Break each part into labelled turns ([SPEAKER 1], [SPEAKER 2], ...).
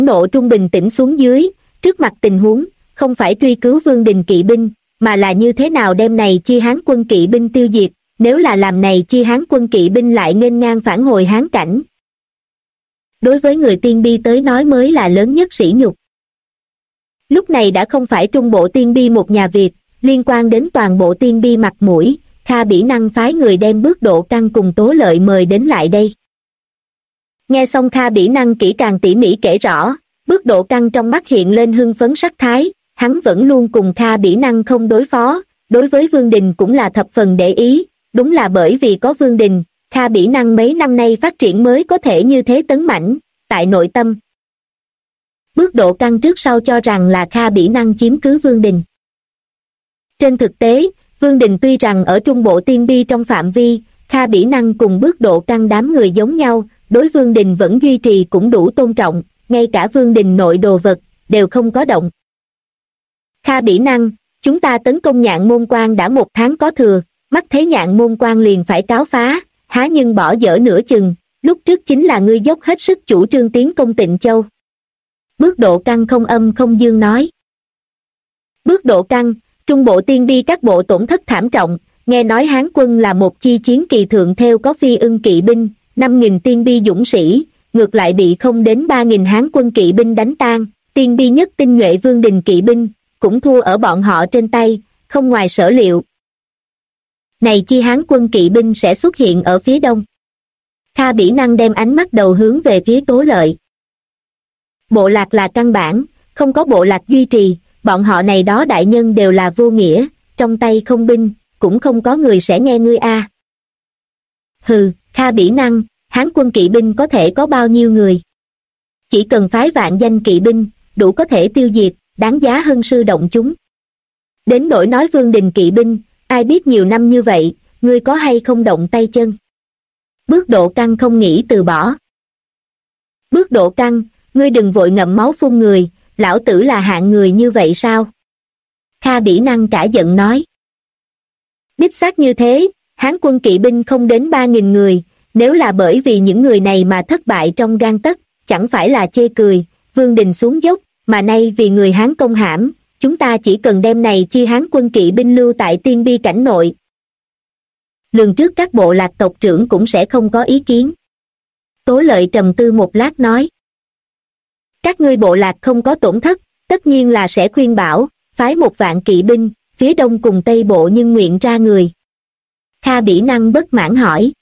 [SPEAKER 1] nộ trung bình tĩnh xuống dưới, trước mặt tình huống, không phải truy cứu Vương Đình kỵ binh, mà là như thế nào đem này chi Hán quân kỵ binh tiêu diệt, nếu là làm này chi Hán quân kỵ binh lại nghênh ngang phản hồi Hán cảnh. Đối với người Tiên Bi tới nói mới là lớn nhất sỉ nhục. Lúc này đã không phải Trung Bộ Tiên Bi một nhà Việt, liên quan đến toàn bộ Tiên Bi mặt mũi, Kha Bỉ Năng phái người đem Bước Độ Căn cùng Tố Lợi mời đến lại đây. Nghe xong Kha Bỉ Năng kỹ càng tỉ mỉ kể rõ, Bước Độ Căn trong mắt hiện lên hưng phấn sắc thái, hắn vẫn luôn cùng Kha Bỉ Năng không đối phó, đối với Vương Đình cũng là thập phần để ý, đúng là bởi vì có Vương Đình, Kha Bỉ Năng mấy năm nay phát triển mới có thể như thế tấn mãnh, tại nội tâm. Bước Độ Căn trước sau cho rằng là Kha Bỉ Năng chiếm cứ Vương Đình. Trên thực tế, Vương Đình tuy rằng ở Trung Bộ Tiên Bi trong phạm vi, Kha Bỉ Năng cùng Bước Độ Căn đám người giống nhau, đối Vương Đình vẫn duy trì cũng đủ tôn trọng, ngay cả Vương Đình nội đồ vật, đều không có động. Kha Bỉ Năng, chúng ta tấn công Nhạn Môn Quan đã 1 tháng có thừa, mắt thấy Nhạn Môn Quan liền phải cáo phá, há nhưng bỏ dở nửa chừng, lúc trước chính là ngươi dốc hết sức chủ trương tiến công Tịnh Châu. Bước Độ Căn không âm không dương nói. Bước Độ Căn, Trung Bộ Tiên Bi các bộ tổn thất thảm trọng, nghe nói Hán quân là một chi chiến kỳ thượng theo có Phi Ưng kỵ binh, 5.000 Tiên Bi dũng sĩ, ngược lại bị không đến 3.000 Hán quân kỵ binh đánh tan, Tiên Bi nhất tinh nhuệ Vương Đình kỵ binh, cũng thua ở bọn họ trên tay, không ngoài sở liệu. Này chi Hán quân kỵ binh sẽ xuất hiện ở phía đông. Kha Bỉ Năng đem ánh mắt đầu hướng về phía Tố Lợi. Bộ lạc là căn bản, không có bộ lạc duy trì, bọn họ này đó đại nhân đều là vô nghĩa, trong tay không binh, cũng không có người sẽ nghe ngươi a. Hừ, Kha Bỉ Năng, Hán quân kỵ binh có thể có bao nhiêu người? Chỉ cần phái vạn danh kỵ binh, đủ có thể tiêu diệt, đáng giá hơn sư động chúng. Đến nỗi nói Vương Đình kỵ binh, ai biết nhiều năm như vậy, ngươi có hay không động tay chân? Bước Độ Căn không nghĩ từ bỏ. Bước Độ Căn, ngươi đừng vội ngậm máu phun người, lão tử là hạng người như vậy sao? Kha Bỉ Năng cả giận nói. Đích xác như thế, Hán quân kỵ binh không đến 3.000 người, nếu là bởi vì những người này mà thất bại trong gang tấc, chẳng phải là chê cười, Vương Đình xuống dốc, mà nay vì người Hán công hãm, chúng ta chỉ cần đem này chi Hán quân kỵ binh lưu tại Tiên Bi cảnh nội. Lường trước các bộ lạc tộc trưởng cũng sẽ không có ý kiến. Tố Lợi trầm tư một lát nói. Các ngươi bộ lạc không có tổn thất, tất nhiên là sẽ khuyên bảo, phái 1 vạn kỵ binh, phía đông cùng tây bộ nhưng nguyện ra người. Kha Bỉ Năng bất mãn hỏi.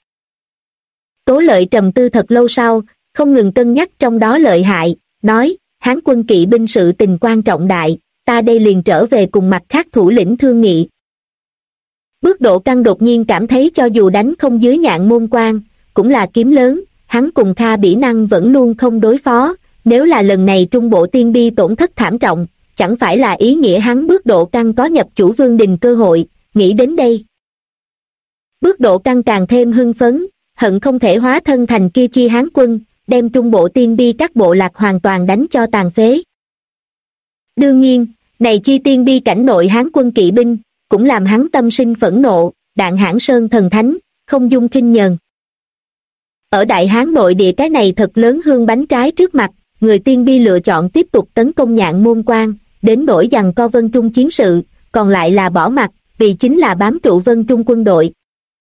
[SPEAKER 1] Tố Lợi trầm tư thật lâu sau, không ngừng cân nhắc trong đó lợi hại, nói, Hán quân kỵ binh sự tình quan trọng đại, ta đây liền trở về cùng mặt khác thủ lĩnh thương nghị. Bước Độ Căn đột nhiên cảm thấy cho dù đánh không dưới Nhạn Môn Quan, cũng là kiếm lớn, hắn cùng Kha Bỉ Năng vẫn luôn không đối phó, nếu là lần này Trung Bộ Tiên Bi tổn thất thảm trọng, chẳng phải là ý nghĩa hắn Bước Độ Căn có nhập chủ Vương Đình cơ hội, nghĩ đến đây. Bước Độ Căn càng thêm hưng phấn, hận không thể hóa thân thành kia chi Hán quân, đem Trung Bộ Tiên Bi các bộ lạc hoàn toàn đánh cho tàn phế. Đương nhiên, này chi Tiên Bi cảnh nội Hán quân kỵ binh, cũng làm hắn tâm sinh phẫn nộ, Đạn Hãn Sơn thần thánh, không dung khinh nhờn. Ở Đại Hán nội địa cái này thật lớn hương bánh trái trước mặt, người Tiên Bi lựa chọn tiếp tục tấn công Nhạn Môn Quan, đến nỗi giằng co Vân Trung chiến sự, còn lại là bỏ mặc, vì chính là bám trụ Vân Trung quân đội.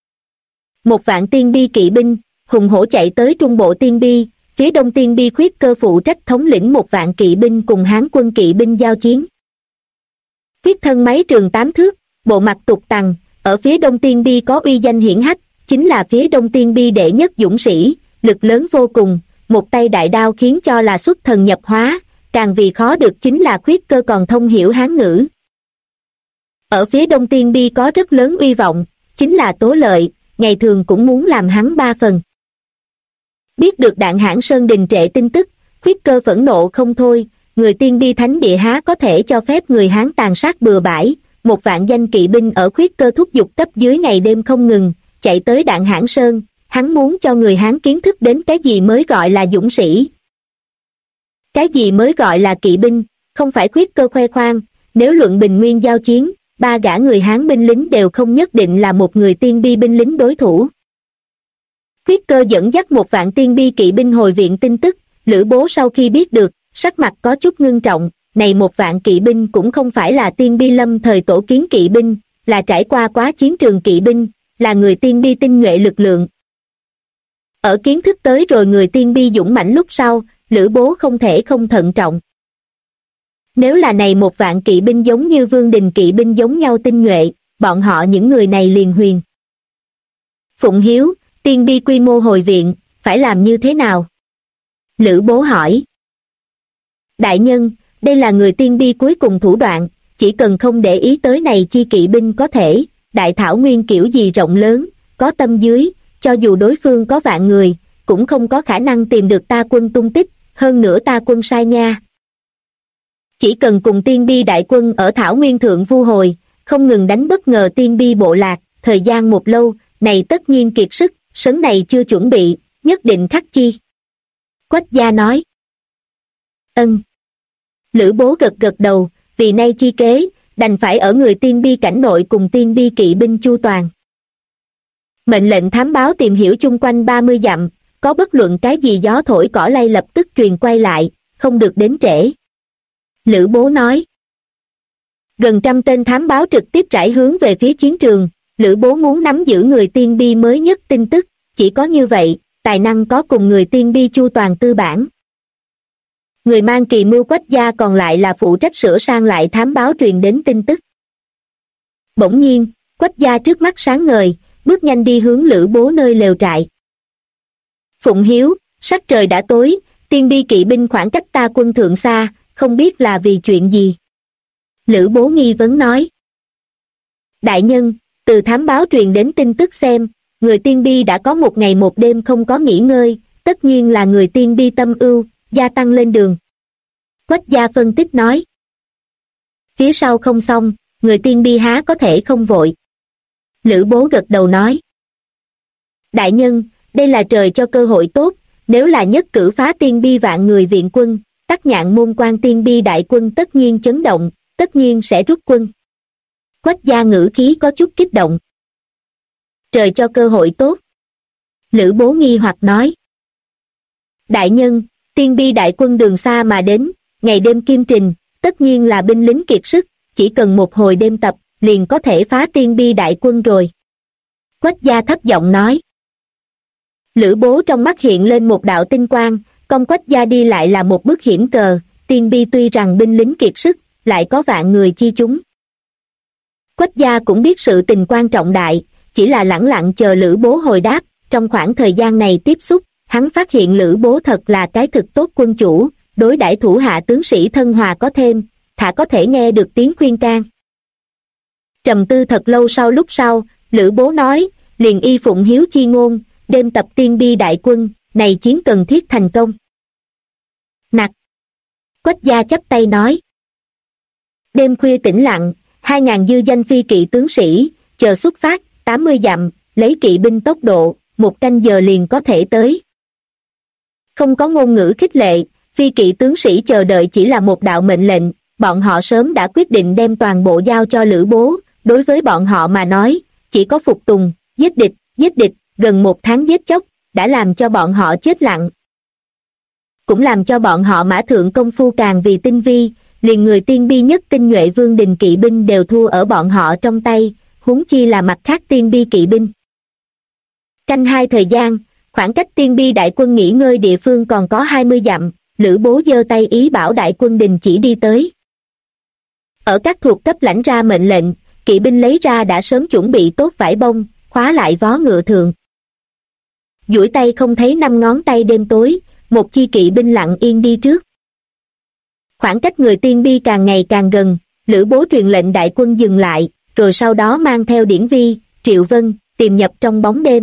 [SPEAKER 1] 1 vạn Tiên Bi kỵ binh, hùng hổ chạy tới Trung Bộ Tiên Bi, phía đông Tiên Bi Khuyết Cơ phụ trách thống lĩnh 1 vạn kỵ binh cùng Hán quân kỵ binh giao chiến. Khuyết thân máy trường 8 thước, bộ mặt tục tằng, ở phía đông Tiên Bi có uy danh hiển hách, chính là phía đông Tiên Bi đệ nhất dũng sĩ, lực lớn vô cùng, một tay đại đao khiến cho là xuất thần nhập hóa, càng vì khó được chính là Khuyết Cơ còn thông hiểu Hán ngữ. Ở phía đông Tiên Bi có rất lớn uy vọng, chính là Tố Lợi, ngày thường cũng muốn làm hắn 3 phần. Biết được Đạn Hãn Sơn đình trệ tin tức, Khuyết Cơ phẫn nộ không thôi, người Tiên Bi thánh địa há có thể cho phép người Hán tàn sát bừa bãi, 1 vạn danh kỵ binh ở Khuyết Cơ thúc giục cấp dưới ngày đêm không ngừng, chạy tới Đạn Hãn Sơn, hắn muốn cho người Hán kiến thức đến cái gì mới gọi là dũng sĩ. Cái gì mới gọi là kỵ binh, không phải Khuyết Cơ khoe khoang, nếu luận bình nguyên giao chiến, 3 gã người Hán binh lính đều không nhất định là một người Tiên Bi binh lính đối thủ. Khuyết Cơ dẫn dắt 1 vạn Tiên Bi kỵ binh hồi viện tin tức, Lữ Bố sau khi biết được, sắc mặt có chút ngưng trọng, này 1.000 kỵ binh cũng không phải là Tiên Bi Lâm thời tổ kiến kỵ binh, là trải qua quá chiến trường kỵ binh, là người Tiên Bi tinh nhuệ lực lượng. Ở kiến thức tới rồi người Tiên Bi dũng mãnh lúc sau, Lữ Bố không thể không thận trọng. Nếu là này 1.000 kỵ binh giống như Vương Đình kỵ binh giống nhau tinh nhuệ, bọn họ những người này liền huyền. Phụng Hiếu, Tiên Bi quy mô hồi viện, phải làm như thế nào? Lữ Bố hỏi. Đại nhân, đây là người Tiên Bi cuối cùng thủ đoạn, chỉ cần không để ý tới này chi kỵ binh có thể, đại thảo nguyên kiểu gì rộng lớn, có tâm dưới, cho dù đối phương có vạn người, cũng không có khả năng tìm được ta quân tung tích, hơn nữa ta quân sai nha. Chỉ cần cùng Tiên Bi đại quân ở thảo nguyên thượng vu hồi, không ngừng đánh bất ngờ Tiên Bi bộ lạc, thời gian một lâu, này tất nhiên kiệt sức, sớm này chưa chuẩn bị, nhất định khắc chi. Quách gia nói. Ân. Lữ Bố gật gật đầu, vì nay chi kế, đành phải ở người Tiên Bi cảnh nội cùng Tiên Bi kỵ binh chu toàn. Mệnh lệnh thám báo tìm hiểu chung quanh 30 dặm, có bất luận cái gì gió thổi cỏ lay lập tức truyền quay lại, không được đến trễ. Lữ Bố nói. Gần 100 tên thám báo trực tiếp rải hướng về phía chiến trường, Lữ Bố muốn nắm giữ người Tiên Bi mới nhất tin tức, chỉ có như vậy, tài năng có cùng người Tiên Bi chu toàn tư bản. Người mang kỳ mưu Quách gia còn lại là phụ trách sửa sang lại thám báo truyền đến tin tức. Bỗng nhiên, Quách gia trước mắt sáng ngời, bước nhanh đi hướng Lữ Bố nơi lều trại. Phụng Hiếu, sắc trời đã tối, Tiên Bi kỵ binh khoảng cách ta quân thượng xa, không biết là vì chuyện gì. Lữ Bố nghi vấn nói. Đại nhân, từ thám báo truyền đến tin tức xem, người Tiên Bi đã có 1 ngày 1 đêm không có nghỉ ngơi, tất nhiên là người Tiên Bi tâm ưu, gia tăng lên đường. Quách gia phân tích nói. Phía sau không xong, người Tiên Bi há có thể không vội. Lữ Bố gật đầu nói. Đại nhân, đây là trời cho cơ hội tốt, nếu là nhất cử phá Tiên Bi vạn người viện quân, Tắc Nhạn môn quan Tiên Bi đại quân tất nhiên chấn động, tất nhiên sẽ rút quân. Quách gia ngữ khí có chút kích động. Trời cho cơ hội tốt. Lữ Bố nghi hoặc nói. Đại nhân, Tiên Bi đại quân đường xa mà đến, ngày đêm kiêm trình, tất nhiên là binh lính kiệt sức, chỉ cần một hồi đêm tập, liền có thể phá Tiên Bi đại quân rồi. Quách gia thấp giọng nói. Lữ Bố trong mắt hiện lên một đạo tinh quang, công Quách gia đi lại là một bức hiểm cờ, Tiên Bi tuy rằng binh lính kiệt sức, lại có vạn người chi chúng. Quách gia cũng biết sự tình quan trọng đại, chỉ là lẳng lặng chờ Lữ Bố hồi đáp, trong khoảng thời gian này tiếp xúc, hắn phát hiện Lữ Bố thật là cái thực tốt quân chủ, đối đãi thủ hạ tướng sĩ thân hòa có thêm, thả có thể nghe được tiếng khuyên can. Trầm tư thật lâu lúc sau, Lữ Bố nói, liền y Phụng Hiếu chi ngôn, đêm tập Tiên Bi đại quân, này chiến cần thiết thành công. Nặc. Quách gia chắp tay nói. Đêm khuya tĩnh lặng, 2.000 dư danh phi kỵ tướng sĩ, chờ xuất phát, 80 dặm, lấy kỵ binh tốc độ, 1 canh giờ liền có thể tới. Không có ngôn ngữ khích lệ, phi kỵ tướng sĩ chờ đợi chỉ là một đạo mệnh lệnh, bọn họ sớm đã quyết định đem toàn bộ giao cho Lữ Bố, đối với bọn họ mà nói, chỉ có phục tùng, giết địch, gần 1 tháng giết chóc, đã làm cho bọn họ chết lặng. Cũng làm cho bọn họ mã thượng công phu càng vì tinh vi, liền người Tiên Bi nhất tinh nhuệ Vương Đình kỵ binh đều thua ở bọn họ trong tay, huống chi là mặt khác Tiên Bi kỵ binh. Canh 2 thời gian, khoảng cách Tiên Bi đại quân nghỉ ngơi địa phương còn có 20 dặm, Lữ Bố giơ tay ý bảo đại quân đình chỉ đi tới. Ở các thuộc cấp lãnh ra mệnh lệnh, kỵ binh lấy ra đã sớm chuẩn bị tốt vải bông, khóa lại vó ngựa thường. Duỗi tay không thấy 5 ngón tay đêm tối, một chi kỵ binh lặng yên đi trước. Khoảng cách người Tiên Bi càng ngày càng gần, Lữ Bố truyền lệnh đại quân dừng lại, rồi sau đó mang theo Điển Vi, Triệu Vân, tìm nhập trong bóng đêm.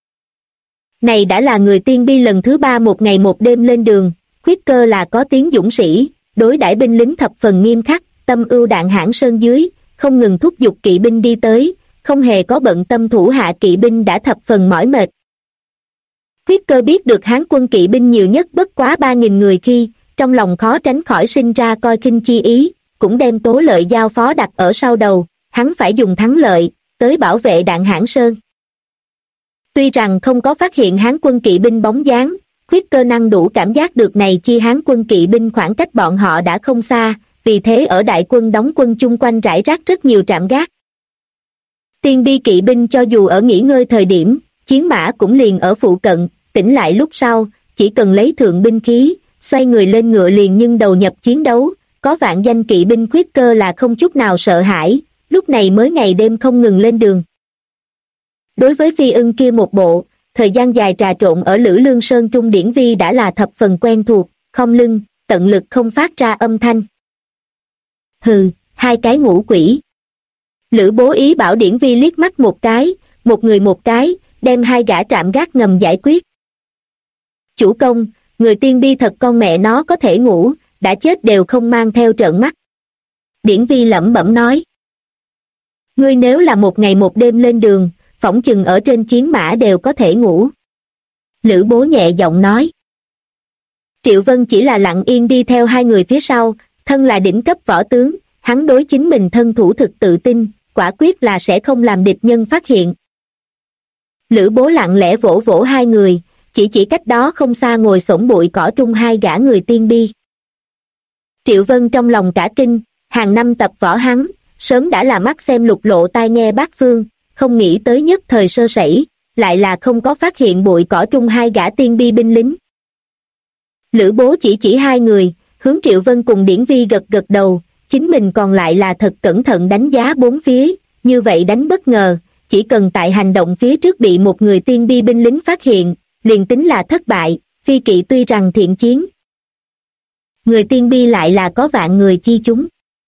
[SPEAKER 1] Này đã là người Tiên Bi lần thứ 3 1 ngày 1 đêm lên đường, Khuyết Cơ là có tiếng dũng sĩ, đối đãi binh lính thập phần nghiêm khắc, tâm ưu đạn hãn sơn dưới, không ngừng thúc giục kỵ binh đi tới, không hề có bận tâm thủ hạ kỵ binh đã thập phần mỏi mệt. Khuyết Cơ biết được Hán quân kỵ binh nhiều nhất bất quá 3.000 người khi, trong lòng khó tránh khỏi sinh ra coi khinh chi ý, cũng đem Tố Lợi giao phó đặt ở sau đầu, hắn phải dùng thắng lợi, tới bảo vệ đạn hãn sơn. Tuy rằng không có phát hiện Hán quân kỵ binh bóng dáng, Khuyết Cơ năng đủ cảm giác được này chi Hán quân kỵ binh khoảng cách bọn họ đã không xa, vì thế ở đại quân đóng quân chung quanh rải rác rất nhiều trạm gác. Tiên bi kỵ binh cho dù ở nghỉ ngơi thời điểm, chiến mã cũng liền ở phụ cận, tỉnh lại lúc sau, chỉ cần lấy thượng binh khí, xoay người lên ngựa liền nhưng đầu nhập chiến đấu, có vạn danh kỵ binh Khuyết Cơ là không chút nào sợ hãi, lúc này mới ngày đêm không ngừng lên đường. Đối với Phi Ưng kia một bộ, thời gian dài trà trộn ở Lữ Lương Sơn Trung Điển Vi đã là thập phần quen thuộc, khom lưng, tận lực không phát ra âm thanh. Hừ, hai cái ngũ quỷ. Lữ Bố ý bảo Điển Vi liếc mắt một cái, một người một cái, đem hai gã trạm gác ngầm giải quyết. Chủ công, người tiên bi thật con mẹ nó có thể ngủ, đã chết đều không mang theo trợn mắt. Điển Vi lẩm bẩm nói. Ngươi nếu là một ngày một đêm lên đường, phỏng chừng ở trên chiến mã đều có thể ngủ. Lữ Bố nhẹ giọng nói. Triệu Vân chỉ là lặng yên đi theo hai người phía sau, thân là đỉnh cấp võ tướng, hắn đối chính mình thân thủ thực tự tin, quả quyết là sẽ không làm địch nhân phát hiện. Lữ Bố lặng lẽ vỗ vỗ hai người, chỉ cách đó không xa ngồi xổm bụi cỏ trung hai gã người tiên bi. Triệu Vân trong lòng cả kinh, hàng năm tập võ hắn, sớm đã là mắt xem lục lộ tai nghe bát phương, không nghĩ tới nhất thời sơ sẩy, lại là không có phát hiện bụi cỏ trung hai gã tiên bi binh lính. Lữ Bố chỉ hai người, hướng Triệu Vân cùng Điển Vi gật gật đầu, chính mình còn lại là thật cẩn thận đánh giá bốn phía, như vậy đánh bất ngờ, chỉ cần tại hành động phía trước bị một người tiên bi binh lính phát hiện, liền tính là thất bại, phi kỵ tuy rằng thiện chiến. Người tiên bi lại là có vạn người chi chúng.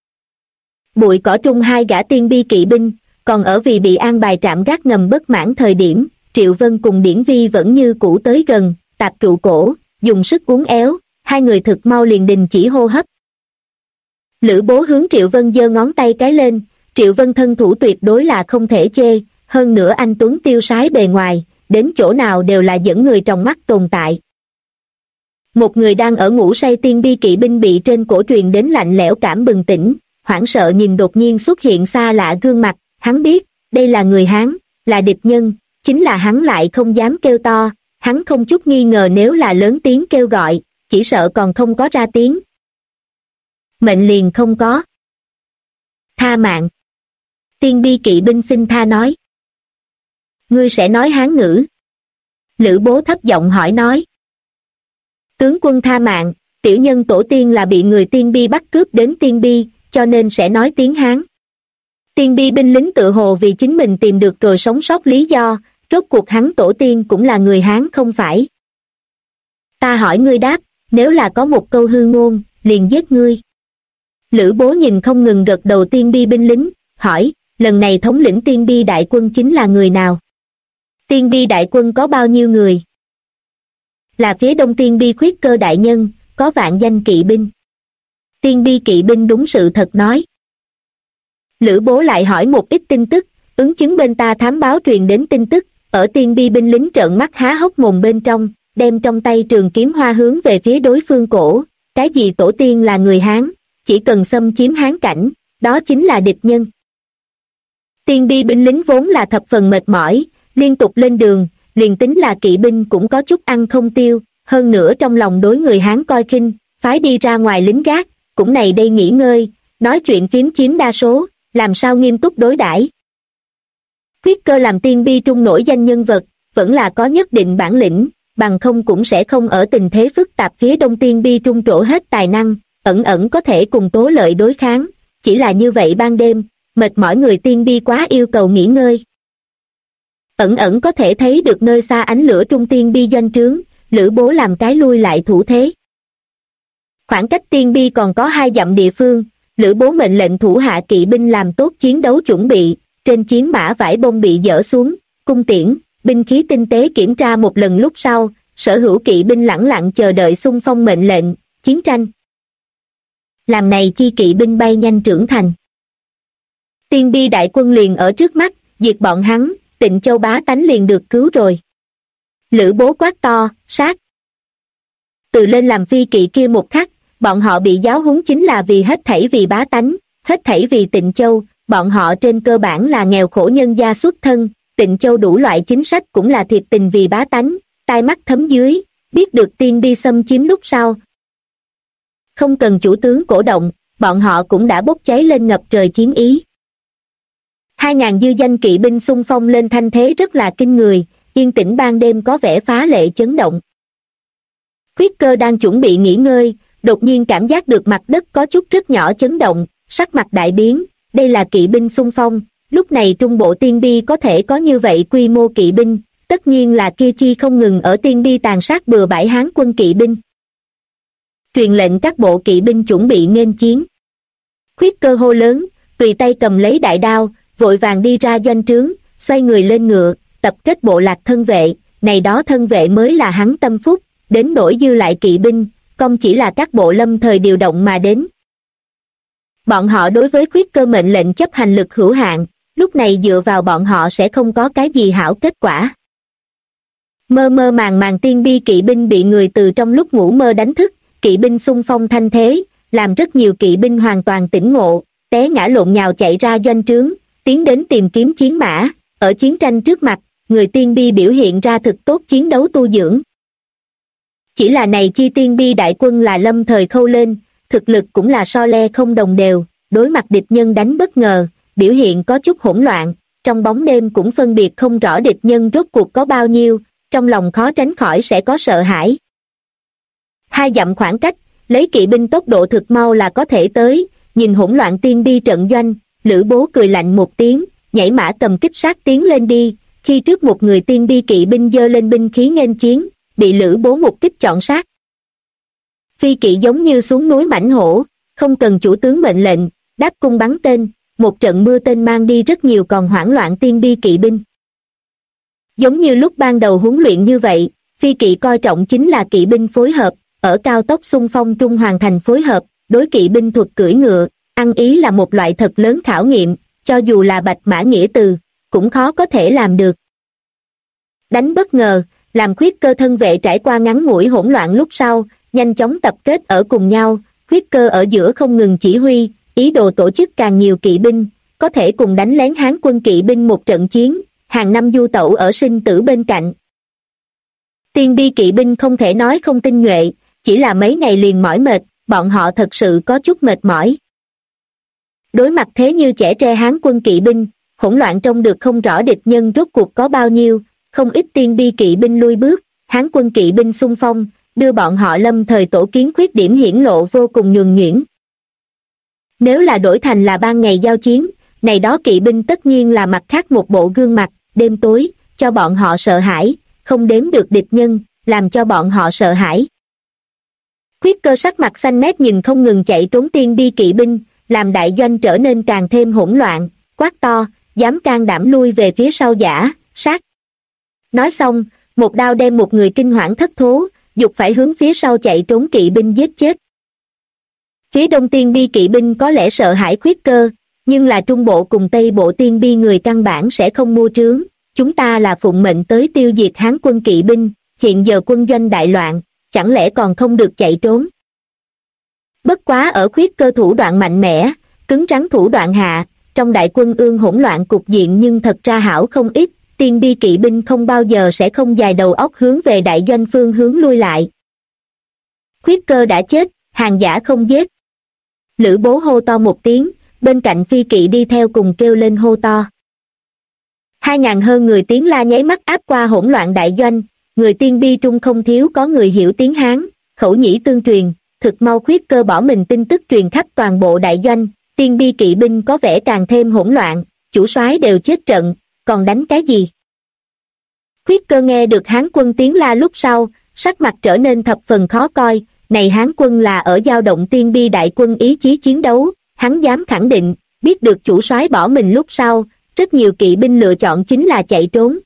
[SPEAKER 1] Bụi cỏ trung hai gã tiên bi kỵ binh, còn ở vì bị an bài trạm gác ngầm bất mãn thời điểm, Triệu Vân cùng Điển Vi vẫn như cũ tới gần, tạp trụ cổ, dùng sức uốn éo, hai người thực mau liền đình chỉ hô hấp. Lữ Bố hướng Triệu Vân giơ ngón tay cái lên, Triệu Vân thân thủ tuyệt đối là không thể chê, hơn nữa anh tuấn tiêu sái bề ngoài, đến chỗ nào đều là dẫn người trong mắt tồn tại. Một người đang ở ngủ say tiên bi kỵ binh bị trên cổ truyền đến lạnh lẽo cảm bừng tỉnh, hoảng sợ nhìn đột nhiên xuất hiện xa lạ gương mặt, hắn biết, đây là người Hán, là địch nhân, chính là hắn lại không dám kêu to, hắn không chút nghi ngờ nếu là lớn tiếng kêu gọi, chỉ sợ còn không có ra tiếng. Mệnh liền không có. Tha mạng. Tiên bi kỵ binh xin tha nói. Ngươi sẽ nói Hán ngữ. Lữ Bố thấp giọng hỏi nói. Tướng quân tha mạng, tiểu nhân tổ tiên là bị người tiên bi bắt cướp đến tiên bi, cho nên sẽ nói tiếng Hán. Tiên bi binh lính tự hồ vì chính mình tìm được rồi sống sót lý do, rốt cuộc hắn tổ tiên cũng là người Hán không phải. Ta hỏi ngươi đáp, nếu là có một câu hư ngôn, liền giết ngươi. Lữ Bố nhìn không ngừng gật đầu tiên bi binh lính, hỏi, lần này thống lĩnh tiên bi đại quân chính là người nào? Tiên bi đại quân có bao nhiêu người? Là phía đông tiên bi Khuyết Cơ đại nhân, có vạn danh kỵ binh. Tiên bi kỵ binh đúng sự thật nói. Lữ Bố lại hỏi một ít tin tức, ứng chứng bên ta thám báo truyền đến tin tức, ở tiên bi binh lính trợn mắt há hốc mồm bên trong, đem trong tay trường kiếm hoa hướng về phía đối phương cổ, cái gì tổ tiên là người Hán, chỉ cần xâm chiếm Hán cảnh, đó chính là địch nhân. Tiên bi binh lính vốn là thập phần mệt mỏi, liên tục lên đường, liền tính là kỵ binh cũng có chút ăn không tiêu, hơn nữa trong lòng đối người Hán coi khinh, phái đi ra ngoài lính gác, cũng này đây nghỉ ngơi, nói chuyện phím chiếm đa số, làm sao nghiêm túc đối đãi. Khuyết Cơ làm tiên bi trung nổi danh nhân vật, vẫn là có nhất định bản lĩnh, bằng không cũng sẽ không ở tình thế phức tạp phía đông tiên bi trung trổ hết tài năng, ẩn ẩn có thể cùng Tố Lợi đối kháng, chỉ là như vậy ban đêm, mệt mỏi người tiên bi quá yêu cầu nghỉ ngơi. Ẩn ẩn có thể thấy được nơi xa ánh lửa trung tiên bi doanh trướng, Lữ Bố làm cái lui lại thủ thế. Khoảng cách tiên bi còn có 2 dặm địa phương, Lữ Bố mệnh lệnh thủ hạ kỵ binh làm tốt chiến đấu chuẩn bị, trên chiến mã vải bông bị dỡ xuống, cung tiễn, binh khí tinh tế kiểm tra một lần lúc sau, sở hữu kỵ binh lẳng lặng chờ đợi xung phong mệnh lệnh, chiến tranh. Làm này chi kỵ binh bay nhanh trưởng thành. Tiên bi đại quân liền ở trước mắt, diệt bọn hắn, Tịnh Châu bá tánh liền được cứu rồi. Lữ Bố quát to, sát. Từ lên làm phi kỵ kia một khắc, bọn họ bị giáo huấn chính là vì hết thảy vì bá tánh, hết thảy vì Tịnh Châu, bọn họ trên cơ bản là nghèo khổ nhân gia xuất thân, Tịnh Châu đủ loại chính sách cũng là thiệt tình vì bá tánh, tai mắt thấm dưới, biết được tiên bi xâm chiếm lúc sau. Không cần chủ tướng cổ động, bọn họ cũng đã bốc cháy lên ngập trời chiến ý. 2.000 dư danh kỵ binh xung phong lên thanh thế rất là kinh người, yên tĩnh ban đêm có vẻ phá lệ chấn động. Khuyết Cơ đang chuẩn bị nghỉ ngơi, đột nhiên cảm giác được mặt đất có chút rất nhỏ chấn động, sắc mặt đại biến, đây là kỵ binh xung phong, lúc này trung bộ tiên bi có thể có như vậy quy mô kỵ binh, tất nhiên là kia chi không ngừng ở tiên bi tàn sát bừa bãi Hán quân kỵ binh. Truyền lệnh các bộ kỵ binh chuẩn bị nghênh chiến. Khuyết Cơ hô lớn, tùy tay cầm lấy đại đao, vội vàng đi ra doanh trướng, xoay người lên ngựa, tập kết bộ lạc thân vệ, này đó thân vệ mới là hắn tâm phúc, đến nỗi dư lại kỵ binh, không chỉ là các bộ lâm thời điều động mà đến. Bọn họ đối với Khuyết Cơ mệnh lệnh chấp hành lực hữu hạn, lúc này dựa vào bọn họ sẽ không có cái gì hảo kết quả. Mơ mơ màng màng tiên bi kỵ binh bị người từ trong lúc ngủ mơ đánh thức, kỵ binh xung phong thanh thế, làm rất nhiều kỵ binh hoàn toàn tỉnh ngộ, té ngã lộn nhào chạy ra doanh trướng, tiến đến tìm kiếm chiến mã, ở chiến tranh trước mặt, người tiên bi biểu hiện ra thực tốt chiến đấu tu dưỡng. Chỉ là này chi tiên bi đại quân là lâm thời khâu lên, thực lực cũng là so le không đồng đều, đối mặt địch nhân đánh bất ngờ, biểu hiện có chút hỗn loạn, trong bóng đêm cũng phân biệt không rõ địch nhân rốt cuộc có bao nhiêu, trong lòng khó tránh khỏi sẽ có sợ hãi. 2 dặm khoảng cách, lấy kỵ binh tốc độ thực mau là có thể tới, nhìn hỗn loạn tiên bi trận doanh, Lữ Bố cười lạnh một tiếng, nhảy mã cầm kích sát tiến lên đi, khi trước một người tiên bi kỵ binh giơ lên binh khí nghênh chiến, bị Lữ Bố một kích chọn sát. Phi kỵ giống như xuống núi mãnh hổ, không cần chủ tướng mệnh lệnh, đáp cung bắn tên, một trận mưa tên mang đi rất nhiều còn hoảng loạn tiên bi kỵ binh. Giống như lúc ban đầu huấn luyện như vậy, phi kỵ coi trọng chính là kỵ binh phối hợp, ở cao tốc xung phong trung hoàn thành phối hợp, đối kỵ binh thuật cưỡi ngựa, ăn ý là một loại thật lớn khảo nghiệm, cho dù là bạch mã nghĩa từ, cũng khó có thể làm được. Đánh bất ngờ, làm Khuyết Cơ thân vệ trải qua ngắn ngủi hỗn loạn lúc sau, nhanh chóng tập kết ở cùng nhau, Khuyết Cơ ở giữa không ngừng chỉ huy, ý đồ tổ chức càng nhiều kỵ binh, có thể cùng đánh lén Hán quân kỵ binh một trận chiến, hàng năm du tẩu ở sinh tử bên cạnh. Tiên bi kỵ binh không thể nói không tinh nhuệ, chỉ là mấy ngày liền mỏi mệt, bọn họ thật sự có chút mệt mỏi. Đối mặt thế như chẻ tre Hán quân kỵ binh, hỗn loạn trông được không rõ địch nhân rốt cuộc có bao nhiêu, không ít tiên bi kỵ binh lui bước, Hán quân kỵ binh xung phong, đưa bọn họ lâm thời tổ kiến khuyết điểm hiển lộ vô cùng nhuần nhuyễn. Nếu là đổi thành là ban ngày giao chiến, này đó kỵ binh tất nhiên là mặt khác một bộ gương mặt, đêm tối, cho bọn họ sợ hãi, không đếm được địch nhân, làm cho bọn họ sợ hãi. Khuyết Cơ sắc mặt xanh mét nhìn không ngừng chạy trốn tiên bi kỵ binh, làm đại doanh trở nên càng thêm hỗn loạn, quát to, dám can đảm lui về phía sau giả, sát. Nói xong, một đao đem một người kinh hoảng thất thố, dục phải hướng phía sau chạy trốn kỵ binh giết chết. Phía đông tiên bi kỵ binh có lẽ sợ hãi Khuyết Cơ, nhưng là trung bộ cùng tây bộ tiên bi người căn bản sẽ không mua trướng, chúng ta là phụng mệnh tới tiêu diệt Hán quân kỵ binh, hiện giờ quân doanh đại loạn, chẳng lẽ còn không được chạy trốn. Bất quá ở Khuyết Cơ thủ đoạn mạnh mẽ, cứng rắn thủ đoạn hạ, trong đại quân ương hỗn loạn cục diện nhưng thật ra hảo không ít, tiên bi kỵ binh không bao giờ sẽ không dài đầu óc hướng về đại doanh phương hướng lui lại. Khuyết Cơ đã chết, hàng giả không giết. Lữ Bố hô to một tiếng, bên cạnh phi kỵ đi theo cùng kêu lên hô to. 2.000 hơn người tiếng la nháy mắt áp qua hỗn loạn đại doanh, người tiên bi trung không thiếu có người hiểu tiếng Hán, khẩu nhĩ tương truyền, thực mau Khuyết Cơ bỏ mình tin tức truyền khắp toàn bộ đại doanh, tiên bi kỵ binh có vẻ càng thêm hỗn loạn, chủ soái đều chết trận, còn đánh cái gì? Khuyết Cơ nghe được Hán quân tiếng la lúc sau, sắc mặt trở nên thập phần khó coi, này Hán quân là ở dao động tiên bi đại quân ý chí chiến đấu, hắn dám khẳng định, biết được chủ soái bỏ mình lúc sau, rất nhiều kỵ binh lựa chọn chính là chạy trốn.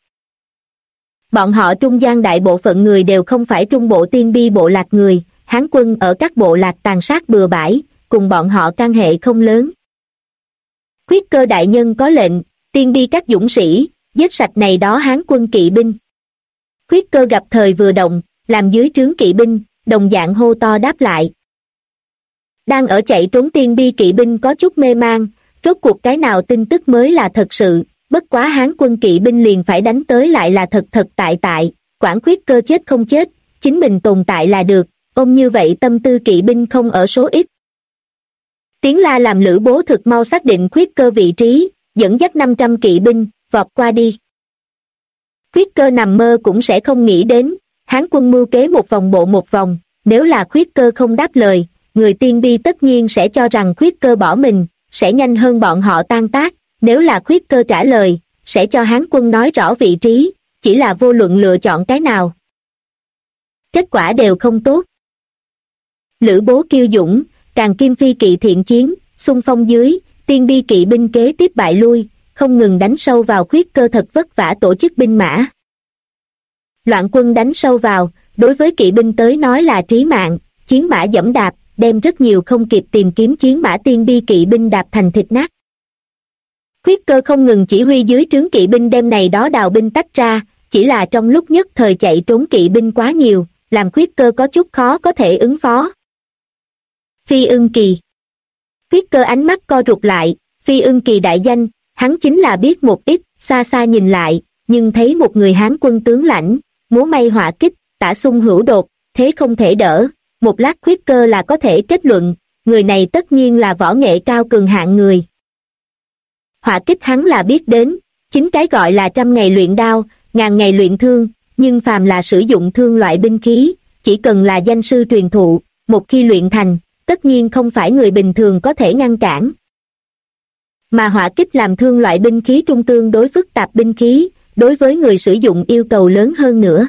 [SPEAKER 1] Bọn họ trung gian đại bộ phận người đều không phải trung bộ tiên bi bộ lạc người, Hán quân ở các bộ lạc tàn sát bừa bãi, cùng bọn họ can hệ không lớn. Khuyết Cơ đại nhân có lệnh, tiên bi các dũng sĩ, giết sạch này đó Hán quân kỵ binh. Khuyết Cơ gặp thời vừa động, làm dưới trướng kỵ binh, đồng dạng hô to đáp lại. Đang ở chạy trốn tiên bi kỵ binh có chút mê mang, rốt cuộc cái nào tin tức mới là thật sự, bất quá Hán quân kỵ binh liền phải đánh tới lại là thật thật tại, quản Khuyết Cơ chết không chết, chính mình tồn tại là được, ôm như vậy tâm tư kỵ binh không ở số ít. Tiếng la làm Lữ Bố thực mau xác định Khuyết Cơ vị trí, dẫn dắt 500 kỵ binh, vọt qua đi. Khuyết Cơ nằm mơ cũng sẽ không nghĩ đến, Hán quân mưu kế một vòng bộ một vòng, nếu là Khuyết Cơ không đáp lời, người Tiên Bi tất nhiên sẽ cho rằng Khuyết Cơ bỏ mình, sẽ nhanh hơn bọn họ tan tác, nếu là Khuyết Cơ trả lời, sẽ cho Hán quân nói rõ vị trí, chỉ là vô luận lựa chọn cái nào. Kết quả đều không tốt. Lữ Bố kiêu dũng, Càng Kim Phi kỵ thiện chiến, xung phong dưới, Tiên Bi kỵ binh kế tiếp bại lui, không ngừng đánh sâu vào Khuyết Cơ thật vất vả tổ chức binh mã. Loạn quân đánh sâu vào, đối với kỵ binh tới nói là trí mạng, chiến mã giẫm đạp, đem rất nhiều không kịp tìm kiếm chiến mã Tiên Bi kỵ binh đạp thành thịt nát. Khuyết Cơ không ngừng chỉ huy dưới trướng kỵ binh đem này đó đào binh tách ra, chỉ là trong lúc nhất thời chạy trốn kỵ binh quá nhiều, làm Khuyết Cơ có chút khó có thể ứng phó. Phi Ưng Kỳ. Khuyết Cơ ánh mắt co rụt lại, Phi Ưng Kỳ đại danh, hắn chính là biết một ít, xa xa nhìn lại, nhưng thấy một người Hán quân tướng lãnh, múa may họa kích, tả xung hữu đột, thế không thể đỡ, một lát Khuyết Cơ là có thể kết luận, người này tất nhiên là võ nghệ cao cường hạng người. Họa kích hắn là biết đến, chính cái gọi là 100 ngày luyện đao, 1000 ngày luyện thương, nhưng phàm là sử dụng thương loại binh khí, chỉ cần là danh sư truyền thụ, một khi luyện thành, tất nhiên không phải người bình thường có thể ngăn cản. Mà họa kích làm thương loại binh khí trung tương đối phức tạp binh khí, đối với người sử dụng yêu cầu lớn hơn nữa.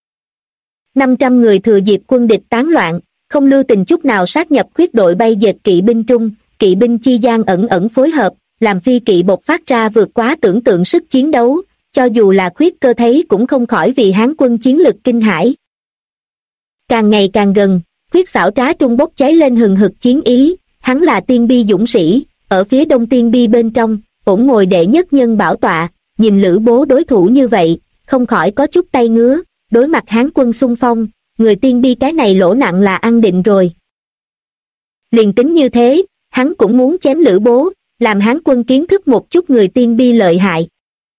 [SPEAKER 1] 500 người thừa dịp quân địch tán loạn, không lưu tình chút nào sát nhập Khuyết đội bay dệt kỵ binh trung, kỵ binh chi gian ẩn ẩn phối hợp, làm phi kỵ bộc phát ra vượt quá tưởng tượng sức chiến đấu, cho dù là Khuyết Cơ thấy cũng không khỏi vì Hán quân chiến lực kinh hãi. Càng ngày càng gần, Khuyết xảo trá trung bốc cháy lên hừng hực chiến ý, hắn là Tiên Bi dũng sĩ, ở phía đông Tiên Bi bên trong, ổn ngồi đệ nhất nhân bảo tọa, nhìn Lữ Bố đối thủ như vậy, không khỏi có chút tay ngứa, đối mặt Hán quân xung phong, người Tiên Bi cái này lỗ nặng là ăn định rồi. Liền tính như thế, hắn cũng muốn chém Lữ Bố, làm Hán quân kiến thức một chút người Tiên Bi lợi hại.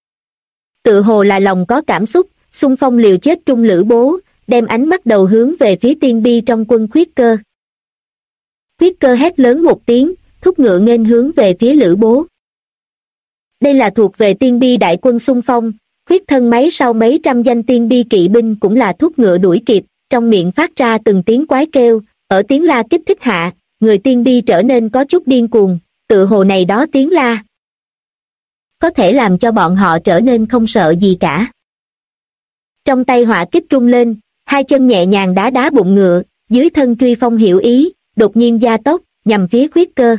[SPEAKER 1] Tự hồ là lòng có cảm xúc, xung phong liều chết trung Lữ Bố, đem ánh mắt đầu hướng về phía Tiên Bi trong quân Khuyết Cơ. Khuyết Cơ hét lớn một tiếng, thúc ngựa nghênh hướng về phía Lữ Bố. Đây là thuộc về Tiên Bi đại quân xung phong, Khuyết thân máy sau mấy trăm danh Tiên Bi kỵ binh cũng là thúc ngựa đuổi kịp, trong miệng phát ra từng tiếng quái kêu, ở tiếng la kích thích hạ, người Tiên Bi trở nên có chút điên cuồng, tự hồ này đó tiếng la có thể làm cho bọn họ trở nên không sợ gì cả. Trong tay họa kích trung lên, hai chân nhẹ nhàng đá đá bụng ngựa, dưới thân truy phong hiểu ý, đột nhiên gia tốc, nhằm phía Khuyết Cơ.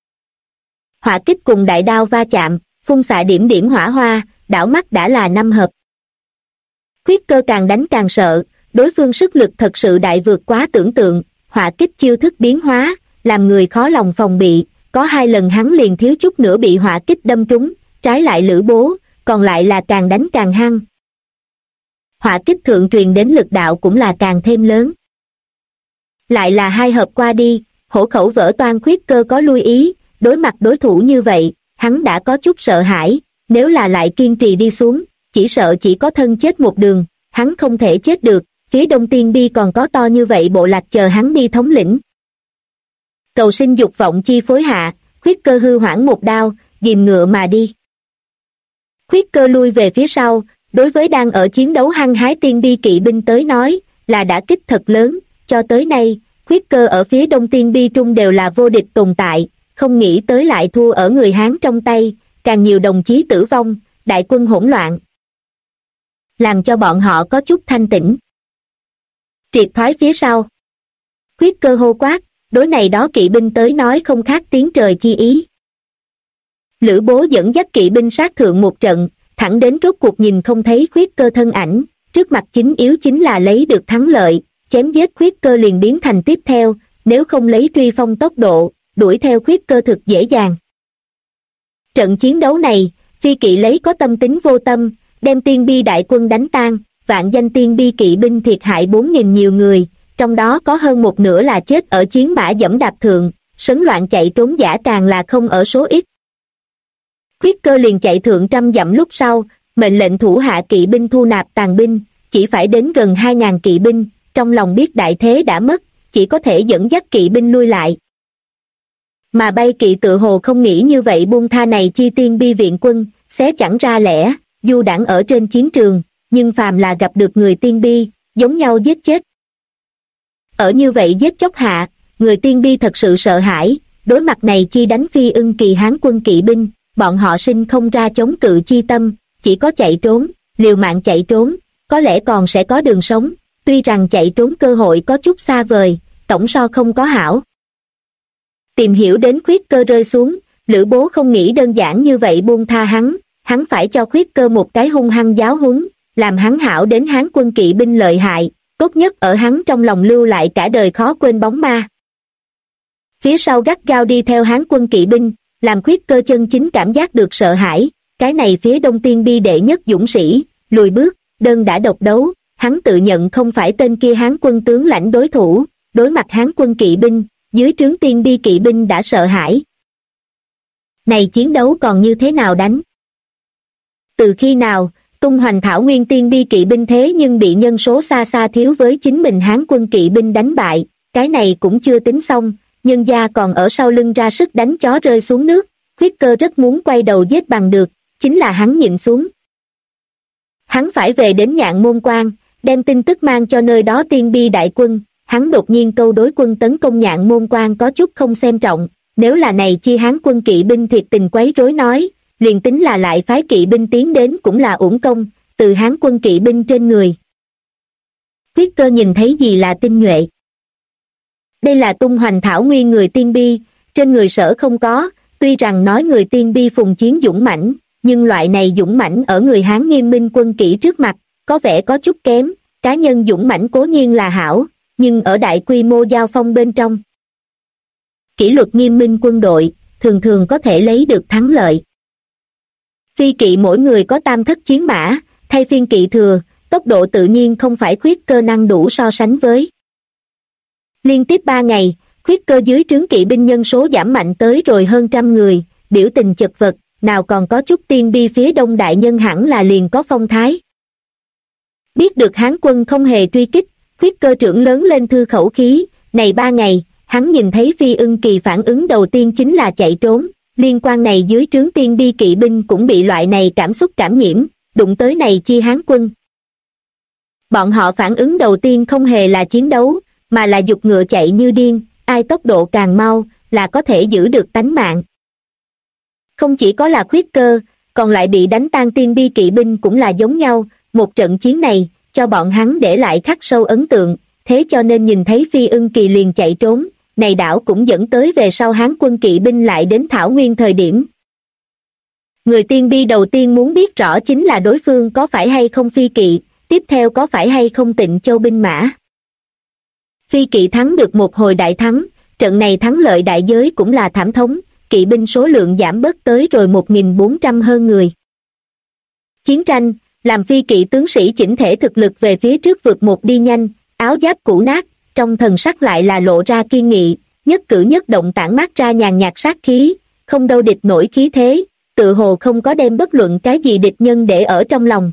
[SPEAKER 1] Họa kích cùng đại đao va chạm, phun xạ điểm điểm hỏa hoa, đảo mắt đã là 5 hợp. Khuyết Cơ càng đánh càng sợ, đối phương sức lực thật sự đại vượt quá tưởng tượng, họa kích chiêu thức biến hóa, làm người khó lòng phòng bị, có 2 lần hắn liền thiếu chút nữa bị họa kích đâm trúng, trái lại Lữ Bố, còn lại là càng đánh càng hăng. Họa kích thượng truyền đến lực đạo cũng là càng thêm lớn. Lại là 2 hợp qua đi, hổ khẩu vỡ toang Khuyết Cơ có lui ý, đối mặt đối thủ như vậy, hắn đã có chút sợ hãi, nếu là lại kiên trì đi xuống, chỉ sợ chỉ có thân chết một đường, hắn không thể chết được, phía đông Tiên Bi còn có to như vậy bộ lạc chờ hắn đi thống lĩnh. Cầu sinh dục vọng chi phối hạ, Khuyết Cơ hư hoảng một đao, ghìm ngựa mà đi. Khuyết Cơ lui về phía sau, đối với đang ở chiến đấu hăng hái Tiên Bi kỵ binh tới nói, là đã kích thật lớn, cho tới nay, Khuyết Cơ ở phía đông Tiên Bi trung đều là vô địch tồn tại, không nghĩ tới lại thua ở người Hán trong tay, càng nhiều đồng chí tử vong, đại quân hỗn loạn. Làm cho bọn họ có chút thanh tĩnh. Triệt thoái phía sau. Khuyết Cơ hô quát, đối này đó kỵ binh tới nói không khác tiếng trời chi ý. Lữ Bố dẫn dắt kỵ binh sát thượng một trận, thẳng đến rốt cuộc nhìn không thấy Khuyết Cơ thân ảnh, trước mặt chính yếu chính là lấy được thắng lợi, chém giết Khuyết Cơ liền biến thành tiếp theo, nếu không lấy truy phong tốc độ, đuổi theo Khuyết Cơ thực dễ dàng. Trận chiến đấu này, phi kỵ lấy có tâm tính vô tâm, đem Tiên Bi đại quân đánh tan, vạn danh Tiên Bi kỵ binh thiệt hại 4.000 nhiều người, trong đó có hơn một nửa là chết ở chiến mã dẫm đạp thượng, sấn loạn chạy trốn giả càng là không ở số ít. Khuyết Cơ liền chạy thượng 100 dặm lúc sau, mệnh lệnh thủ hạ kỵ binh thu nạp tàn binh, chỉ phải đến gần 2.000 kỵ binh, trong lòng biết đại thế đã mất, chỉ có thể dẫn dắt kỵ binh lui lại. Mà Bay Kỵ tự hồ không nghĩ như vậy, buông tha này chi tiên bi viện quân, xé chẳng ra lẽ, du đãng ở trên chiến trường, nhưng phàm là gặp được người tiên bi, giống nhau giết chết. Ở như vậy giết chóc hạ, người tiên bi thật sự sợ hãi, đối mặt này chi đánh Phi Ưng Kỳ Hán quân kỵ binh, bọn họ sinh không ra chống cự chi tâm, chỉ có chạy trốn, liều mạng chạy trốn, có lẽ còn sẽ có đường sống, tuy rằng chạy trốn cơ hội có chút xa vời, tổng so không có hảo. Tìm hiểu đến Khuyết Cơ rơi xuống, Lữ Bố không nghĩ đơn giản như vậy buông tha hắn phải cho Khuyết Cơ một cái hung hăng giáo huấn, làm hắn hảo đến Hán quân kỵ binh lợi hại, tốt nhất ở hắn trong lòng lưu lại cả đời khó quên bóng ma. Phía sau gắt gao đi theo Hán quân kỵ binh, làm Khuyết Cơ chân chính cảm giác được sợ hãi, cái này phía đông tiên bi đệ nhất dũng sĩ, lùi bước, đơn đã độc đấu, hắn tự nhận không phải tên kia Hán quân tướng lãnh đối thủ, đối mặt Hán quân kỵ binh, dưới trướng tiên bi kỵ binh đã sợ hãi. Này chiến đấu còn như thế nào đánh? Từ khi nào, tung hoành thảo nguyên tiên bi kỵ binh thế nhưng bị nhân số xa xa thiếu với chính mình Hán quân kỵ binh đánh bại, cái này cũng chưa tính xong, nhân gia còn ở sau lưng ra sức đánh chó rơi xuống nước, Khuyết Cơ rất muốn quay đầu giết bằng được, chính là hắn nhịn xuống. Hắn phải về đến Nhạn Môn Quan, đem tin tức mang cho nơi đó tiên bi đại quân, hắn đột nhiên câu đối quân tấn công Nhạn Môn Quan có chút không xem trọng, nếu là này chi Hán quân kỵ binh thiệt tình quấy rối nói, liền tính là lại phái kỵ binh tiến đến cũng là uổng công, từ Hán quân kỵ binh trên người. Khuyết Cơ nhìn thấy gì là tinh nhuệ. Đây là tung hoành thảo nguyên người tiên bi, trên người Sở không có, tuy rằng nói người tiên bi phùng chiến dũng mãnh, nhưng loại này dũng mãnh ở người Hán nghiêm minh quân kỵ trước mặt, có vẻ có chút kém, cá nhân dũng mãnh cố nhiên là hảo, nhưng ở đại quy mô giao phong bên trong. Kỷ luật nghiêm minh quân đội, thường thường có thể lấy được thắng lợi. Phi kỵ mỗi người có tam thất chiến mã, thay phiên kỵ thừa, tốc độ tự nhiên không phải Khuyết Cơ năng đủ so sánh với. Liên tiếp 3 ngày, Khuyết Cơ dưới trướng kỵ binh nhân số giảm mạnh tới rồi hơn 100 người, biểu tình chật vật, nào còn có chút tiên bi phía đông đại nhân hẳn là liền có phong thái. Biết được Hán quân không hề truy kích, Khuyết Cơ trưởng lớn lên thư khẩu khí, này 3 ngày, hắn nhìn thấy Phi Ưng Kỳ phản ứng đầu tiên chính là chạy trốn, liên quan này dưới trướng tiên bi kỵ binh cũng bị loại này cảm xúc cảm nhiễm, đụng tới này chi Hán quân. Bọn họ phản ứng đầu tiên không hề là chiến đấu, mà là giục ngựa chạy như điên, ai tốc độ càng mau, là có thể giữ được tánh mạng. Không chỉ có là Khuyết Cơ, còn lại bị đánh tan tiên bi kỵ binh cũng là giống nhau, một trận chiến này, cho bọn hắn để lại khắc sâu ấn tượng, thế cho nên nhìn thấy Phi Ưng Kỳ liền chạy trốn, này đảo cũng dẫn tới về sau Hán quân kỵ binh lại đến Thảo Nguyên thời điểm. Người tiên bi đầu tiên muốn biết rõ chính là đối phương có phải hay không phi kỵ, tiếp theo có phải hay không Tịnh Châu binh mã. Phi kỵ thắng được một hồi đại thắng, trận này thắng lợi đại giới cũng là thảm thống, kỵ binh số lượng giảm bớt tới rồi 1.400 hơn người. Chiến tranh, làm phi kỵ tướng sĩ chỉnh thể thực lực về phía trước vượt một đi nhanh, áo giáp cũ nát, trong thần sắc lại là lộ ra kiên nghị, nhất cử nhất động tản mát ra nhàn nhạt sát khí, không đâu địch nổi khí thế, tự hồ không có đem bất luận cái gì địch nhân để ở trong lòng.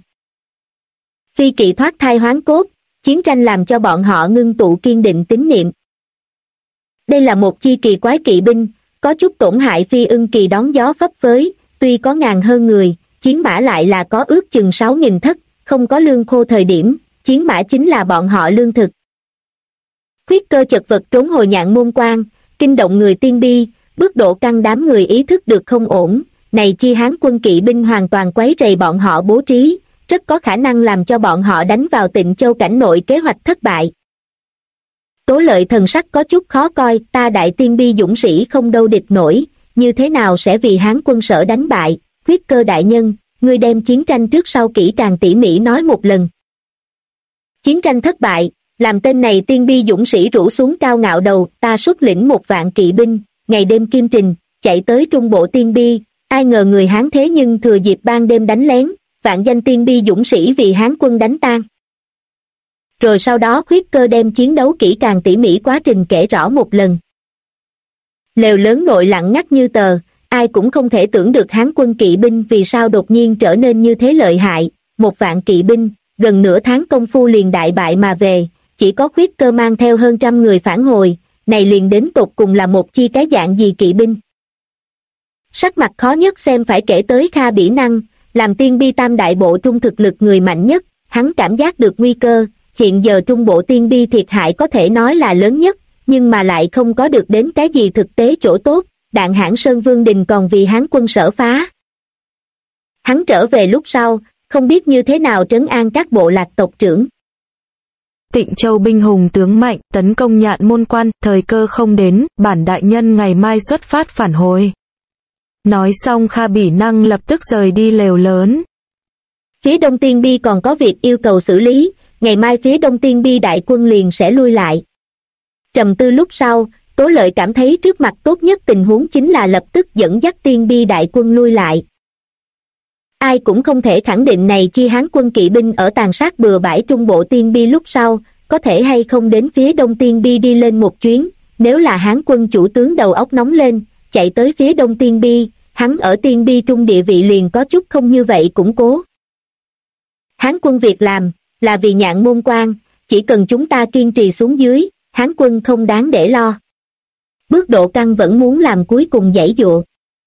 [SPEAKER 1] Phi kỵ thoát thai hoán cốt, chiến tranh làm cho bọn họ ngưng tụ kiên định tín niệm. Đây là một chi kỳ quái kỵ binh, có chút tổn hại Phi Ưng Kỳ đón gió phấp phới, tuy có ngàn hơn người, chiến mã lại là có ước chừng 6.000 thất, không có lương khô thời điểm, chiến mã chính là bọn họ lương thực. Khuyết Cơ chật vật trốn hồi Nhạn Môn Quan, kinh động người tiên bi, bước độ căng đám người ý thức được không ổn, này chi Hán quân kỵ binh hoàn toàn quấy rầy bọn họ bố trí, rất có khả năng làm cho bọn họ đánh vào Tịnh Châu cảnh nội kế hoạch thất bại. Tố Lợi thần sắc có chút khó coi, ta đại tiên bi dũng sĩ không đâu địch nổi, như thế nào sẽ vì Hán quân Sở đánh bại, Khuyết Cơ đại nhân, ngươi đem chiến tranh trước sau kỹ càng tỉ mỉ nói một lần. Chiến tranh thất bại, làm tên này tiên bi dũng sĩ rũ xuống cao ngạo đầu, ta xuất lĩnh 1.000 kỵ binh, ngày đêm kim trình, chạy tới trung bộ tiên bi, ai ngờ người Hán thế nhưng thừa dịp ban đêm đánh lén, vạn danh tiên bi dũng sĩ vì Hán quân đánh tan. Rồi sau đó Khuyết Cơ đem chiến đấu kỹ càng tỉ mỉ quá trình kể rõ một lần. Lều lớn nội lặng ngắt như tờ, ai cũng không thể tưởng được Hán quân kỵ binh vì sao đột nhiên trở nên như thế lợi hại, 1.000 kỵ binh, gần nửa tháng công phu liền đại bại mà về, chỉ có Khuyết Cơ mang theo hơn 100 người phản hồi, này liền đến tột cùng là một chi cái dạng gì kỵ binh. Sắc mặt khó nhất xem phải kể tới Kha Bỉ Năng, làm tiên bi tam đại bộ trung thực lực người mạnh nhất, hắn cảm giác được nguy cơ, hiện giờ trung bộ tiên bi thiệt hại có thể nói là lớn nhất, nhưng mà lại không có được đến cái gì thực tế chỗ tốt, Đạn Hãn Sơn Vương Đình còn vì Hán quân sở phá. Hắn trở về lúc sau, không biết như thế nào trấn an các bộ lạc tộc trưởng.
[SPEAKER 2] Tịnh Châu binh hùng tướng mạnh, tấn công Nhạn Môn Quan, thời cơ không đến, bản đại nhân ngày mai xuất phát phản hồi. Nói xong Kha Bỉ Năng lập tức rời đi lều lớn.
[SPEAKER 1] Phía Đông Tiên Bi còn có việc yêu cầu xử lý, ngày mai phía Đông Tiên Bi đại quân liền sẽ lui lại. Trầm tư lúc sau, Tố Lợi cảm thấy trước mặt tốt nhất tình huống chính là lập tức dẫn dắt Tiên Bi đại quân lui lại. Ai cũng không thể khẳng định này chi Hán quân kỵ binh ở tàn sát bừa bãi trung bộ Tiên Bi lúc sau, có thể hay không đến phía Đông Tiên Bi đi lên một chuyến, nếu là Hán quân chủ tướng đầu óc nóng lên, chạy tới phía Đông Tiên Bi, hắn ở Tiên Bi trung địa vị liền có chút không như vậy củng cố. Hán quân việc làm, là vì Nhạn Môn Quan, chỉ cần chúng ta kiên trì xuống dưới, Hán quân không đáng để lo. Bước Độ Căn vẫn muốn làm cuối cùng giãy dụa.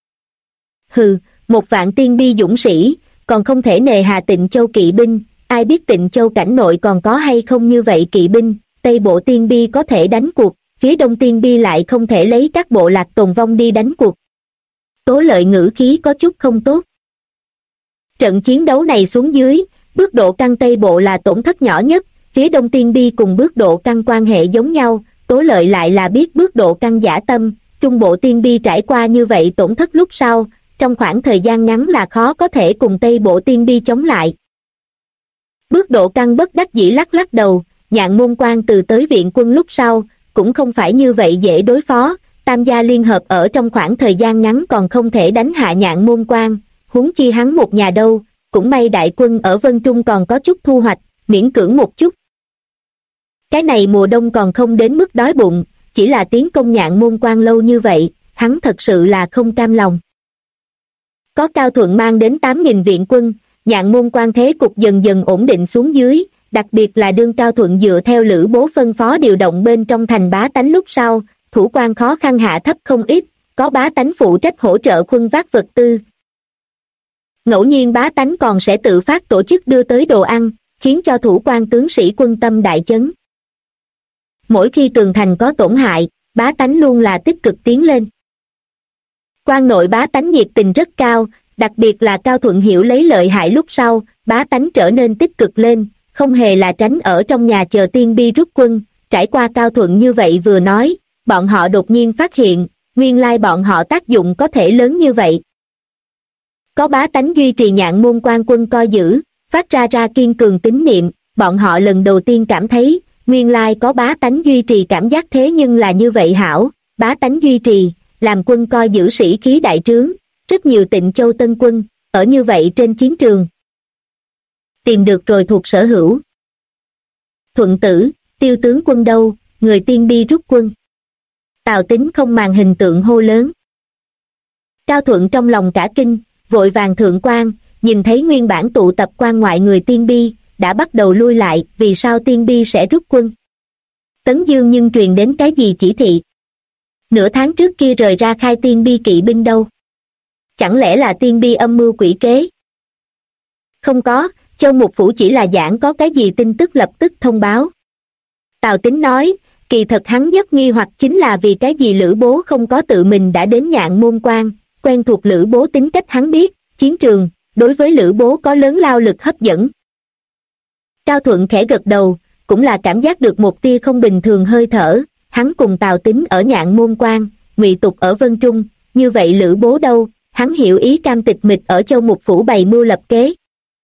[SPEAKER 1] Hừ, 1.000 tiên bi dũng sĩ, còn không thể nề hà Tịnh Châu kỵ binh, ai biết Tịnh Châu cảnh nội còn có hay không như vậy kỵ binh, Tây bộ tiên bi có thể đánh cuộc, phía Đông tiên bi lại không thể lấy các bộ lạc tồn vong đi đánh cuộc. Tố Lợi ngữ khí có chút không tốt. Trận chiến đấu này xuống dưới, Bước Độ Căn Tây bộ là tổn thất nhỏ nhất, phía Đông tiên bi cùng Bước Độ Căn quan hệ giống nhau, Tố Lợi lại là biết Bước Độ Căn dã tâm, trung bộ tiên bi trải qua như vậy tổn thất lúc sau, trong khoảng thời gian ngắn là khó có thể cùng Tây bộ tiên bi chống lại. Bước Độ Căn bất đắc dĩ lắc lắc đầu, Nhạn Môn Quan từ tới viện quân lúc sau, cũng không phải như vậy dễ đối phó, tam gia liên hợp ở trong khoảng thời gian ngắn còn không thể đánh hạ Nhạn Môn Quan, huống chi hắn một nhà đâu, cũng may đại quân ở Vân Trung còn có chút thu hoạch, miễn cưỡng một chút. Cái này mùa đông còn không đến mức đói bụng, chỉ là tiến công Nhạn Môn Quan lâu như vậy, hắn thật sự là không cam lòng. Có Cao Thuận mang đến 8.000 viện quân, Nhạn Môn Quan thế cục dần dần ổn định xuống dưới, đặc biệt là đương Cao Thuận dựa theo Lữ Bố phân phó điều động bên trong thành bá tánh lúc sau, thủ quan khó khăn hạ thấp không ít, có bá tánh phụ trách hỗ trợ khuân vác vật tư. Ngẫu nhiên bá tánh còn sẽ tự phát tổ chức đưa tới đồ ăn, khiến cho thủ quan tướng sĩ quân tâm đại chấn. Mỗi khi tường thành có tổn hại, bá tánh luôn là tích cực tiến lên. Quan nội bá tánh nhiệt tình rất cao, đặc biệt là Cao Thuận hiểu lấy lợi hại lúc sau, bá tánh trở nên tích cực lên, không hề là tránh ở trong nhà chờ tiên bi rút quân. Trải qua Cao Thuận như vậy vừa nói, bọn họ đột nhiên phát hiện, nguyên lai bọn họ tác dụng có thể lớn như vậy. Có bá tánh duy trì Nhạn Môn Quan quân coi giữ, phát ra kiên cường tín niệm, bọn họ lần đầu tiên cảm thấy, nguyên lai có bá tánh duy trì cảm giác thế nhưng là như vậy hảo, bá tánh duy trì, làm quân coi giữ sĩ khí đại trướng, rất nhiều Tịnh Châu tân quân, ở như vậy trên chiến trường. Tìm được rồi thuộc sở hữu. Thuận tử, Tiêu tướng quân đâu, người tiên bi rút quân. Tào Tín không màng hình tượng hô lớn. Cao Thuận trong lòng cả kinh, vội vàng thượng quan, nhìn thấy nguyên bản tụ tập quan ngoại người tiên bi, đã bắt đầu lui lại, vì sao tiên bi sẽ rút quân. Tấn Dương nhưng truyền đến cái gì chỉ thị. Nửa tháng trước kia rời ra khai tiên bi kỵ binh đâu. Chẳng lẽ là tiên bi âm mưu quỷ kế? Không có, Châu Mục Phủ chỉ là giảng có cái gì tin tức lập tức thông báo. Tào Tín nói, kỳ thật hắn rất nghi hoặc chính là vì cái gì Lữ Bố không có tự mình đã đến Nhạn Môn Quan, quen thuộc Lữ Bố tính cách hắn biết, chiến trường, đối với Lữ Bố có lớn lao lực hấp dẫn. Cao Thuận khẽ gật đầu, cũng là cảm giác được một tia không bình thường hơi thở, hắn cùng Tào Tín ở Nhạn Môn Quan, Ngụy Tục ở Vân Trung, như vậy Lữ Bố đâu, hắn hiểu ý cam tịch mịch ở Châu Mục Phủ bày mưu lập kế.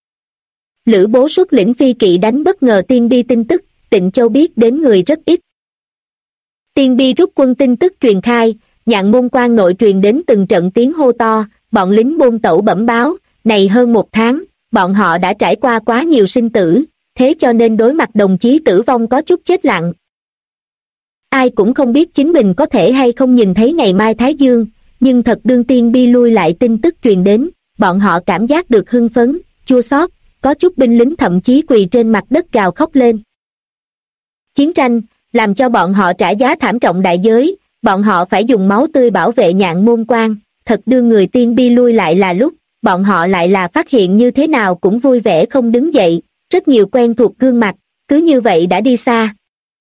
[SPEAKER 1] Lữ Bố xuất lĩnh phi kỵ đánh bất ngờ tiên bi tin tức, Tịnh Châu biết đến người rất ít. Tiên bi rút quân tin tức truyền khai, Nhạn Môn Quan nội truyền đến từng trận tiếng hô to, bọn lính bôn tẩu bẩm báo, này hơn 1 tháng, bọn họ đã trải qua quá nhiều sinh tử, thế cho nên đối mặt đồng chí tử vong có chút chết lặng. Ai cũng không biết chính mình có thể hay không nhìn thấy ngày mai Thái Dương, nhưng thật đương tiên bi lui lại tin tức truyền đến, bọn họ cảm giác được hưng phấn, chua xót, có chút binh lính thậm chí quỳ trên mặt đất gào khóc lên. chiến tranh, làm cho bọn họ trả giá thảm trọng đại giới, bọn họ phải dùng máu tươi bảo vệ Nhạn Môn Quan. Thật đưa người tiên bi lui lại là lúc, bọn họ lại là phát hiện như thế nào cũng vui vẻ không đứng dậy, rất nhiều quen thuộc gương mặt, cứ như vậy đã đi xa.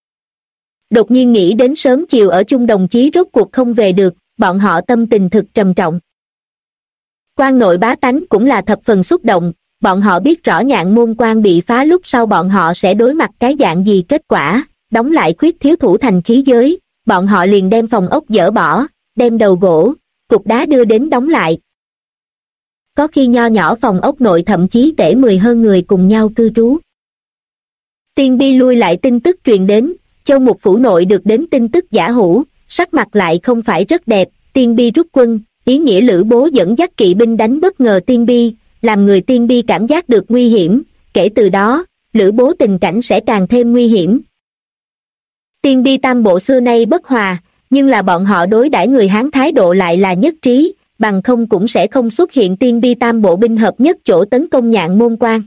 [SPEAKER 1] Đột nhiên nghĩ đến sớm chiều ở chung đồng chí rốt cuộc không về được, bọn họ tâm tình thực trầm trọng. Quan nội bá tánh cũng là thập phần xúc động, bọn họ biết rõ Nhạn Môn Quan bị phá lúc sau bọn họ sẽ đối mặt cái dạng gì kết quả, đóng lại khuyết thiếu thủ thành khí giới, bọn họ liền đem phòng ốc dỡ bỏ, đem đầu gỗ, cục đá đưa đến đóng lại. Có khi nho nhỏ phòng ốc nội thậm chí tể 10 hơn người cùng nhau cư trú. Tiên bi lui lại tin tức truyền đến, Châu Mục phủ nội được đến tin tức giả hủ, sắc mặt lại không phải rất đẹp, Tiên bi rút quân, ý nghĩa Lữ Bố dẫn dắt kỵ binh đánh bất ngờ Tiên bi, làm người Tiên bi cảm giác được nguy hiểm, kể từ đó, Lữ Bố tình cảnh sẽ càng thêm nguy hiểm. Tiên bi tam bộ xưa nay bất hòa, nhưng là bọn họ đối đãi người Hán thái độ lại là nhất trí, bằng không cũng sẽ không xuất hiện tiên bi tam bộ binh hợp nhất chỗ tấn công Nhạn Môn Quan.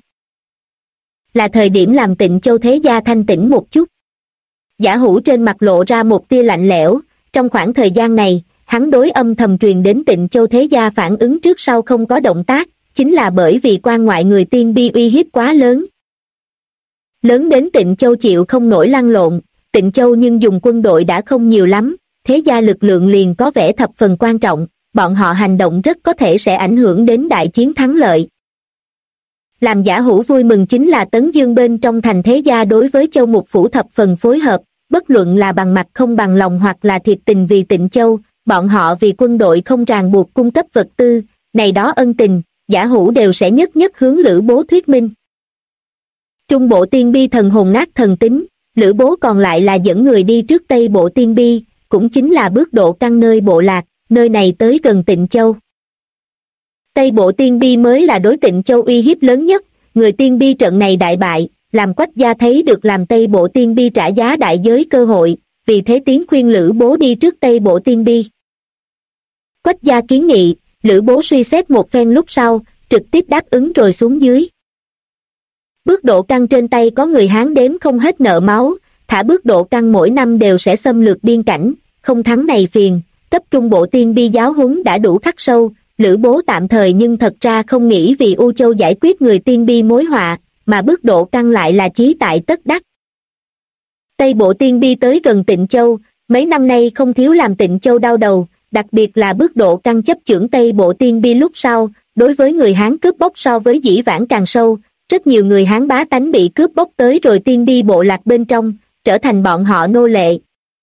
[SPEAKER 1] Là thời điểm làm Tịnh Châu thế gia thanh tĩnh một chút. Giả hủ trên mặt lộ ra một tia lạnh lẽo, trong khoảng thời gian này, hắn đối âm thầm truyền đến Tịnh Châu thế gia phản ứng trước sau không có động tác, chính là bởi vì quan ngoại người tiên bi uy hiếp quá lớn. Lớn đến Tịnh Châu chịu không nổi lăn lộn, Tịnh Châu nhưng dùng quân đội đã không nhiều lắm, thế gia lực lượng liền có vẻ thập phần quan trọng, bọn họ hành động rất có thể sẽ ảnh hưởng đến đại chiến thắng lợi. Làm giả hủ vui mừng chính là Tấn Dương bên trong thành thế gia đối với Châu Mục phủ thập phần phối hợp, bất luận là bằng mặt không bằng lòng hoặc là thiệt tình vì Tịnh Châu, bọn họ vì quân đội không ràng buộc cung cấp vật tư, này đó ân tình, giả hủ đều sẽ nhất nhất hướng Lữ Bố thuyết minh. Trung bộ tiên bi thần hồn nát thần tính, Lữ Bố còn lại là dẫn người đi trước Tây bộ tiên bi, cũng chính là bước độ căn nơi bộ lạc, nơi này tới gần Tịnh Châu. Tây bộ tiên bi mới là đối Tịnh Châu uy hiếp lớn nhất, người tiên bi trận này đại bại, làm Quách gia thấy được làm Tây bộ tiên bi trả giá đại giới cơ hội, vì thế tiến khuyên Lữ Bố đi trước Tây bộ tiên bi. Quách gia kiến nghị, Lữ Bố suy xét một phen lúc sau, trực tiếp đáp ứng rồi xuống dưới. Bước độ căn trên tay có người Hán đếm không hết nợ máu, thả bước độ căn mỗi năm đều sẽ xâm lược biên cảnh, không thắng này phiền, cấp trung bộ tiên bi giáo huấn đã đủ khắc sâu, Lữ Bố tạm thời nhưng thật ra không nghĩ vì U Châu giải quyết người tiên bi mối họa, mà bước độ căn lại là chí tại tất đắc. Tây bộ tiên bi tới gần Tịnh Châu, mấy năm nay không thiếu làm Tịnh Châu đau đầu, đặc biệt là bước độ căn chấp chưởng Tây bộ tiên bi lúc sau, đối với người Hán cướp bóc so với dĩ vãng càng sâu, rất nhiều người Hán bá tánh bị cướp bóc tới rồi tiên bi bộ lạc bên trong, trở thành bọn họ nô lệ.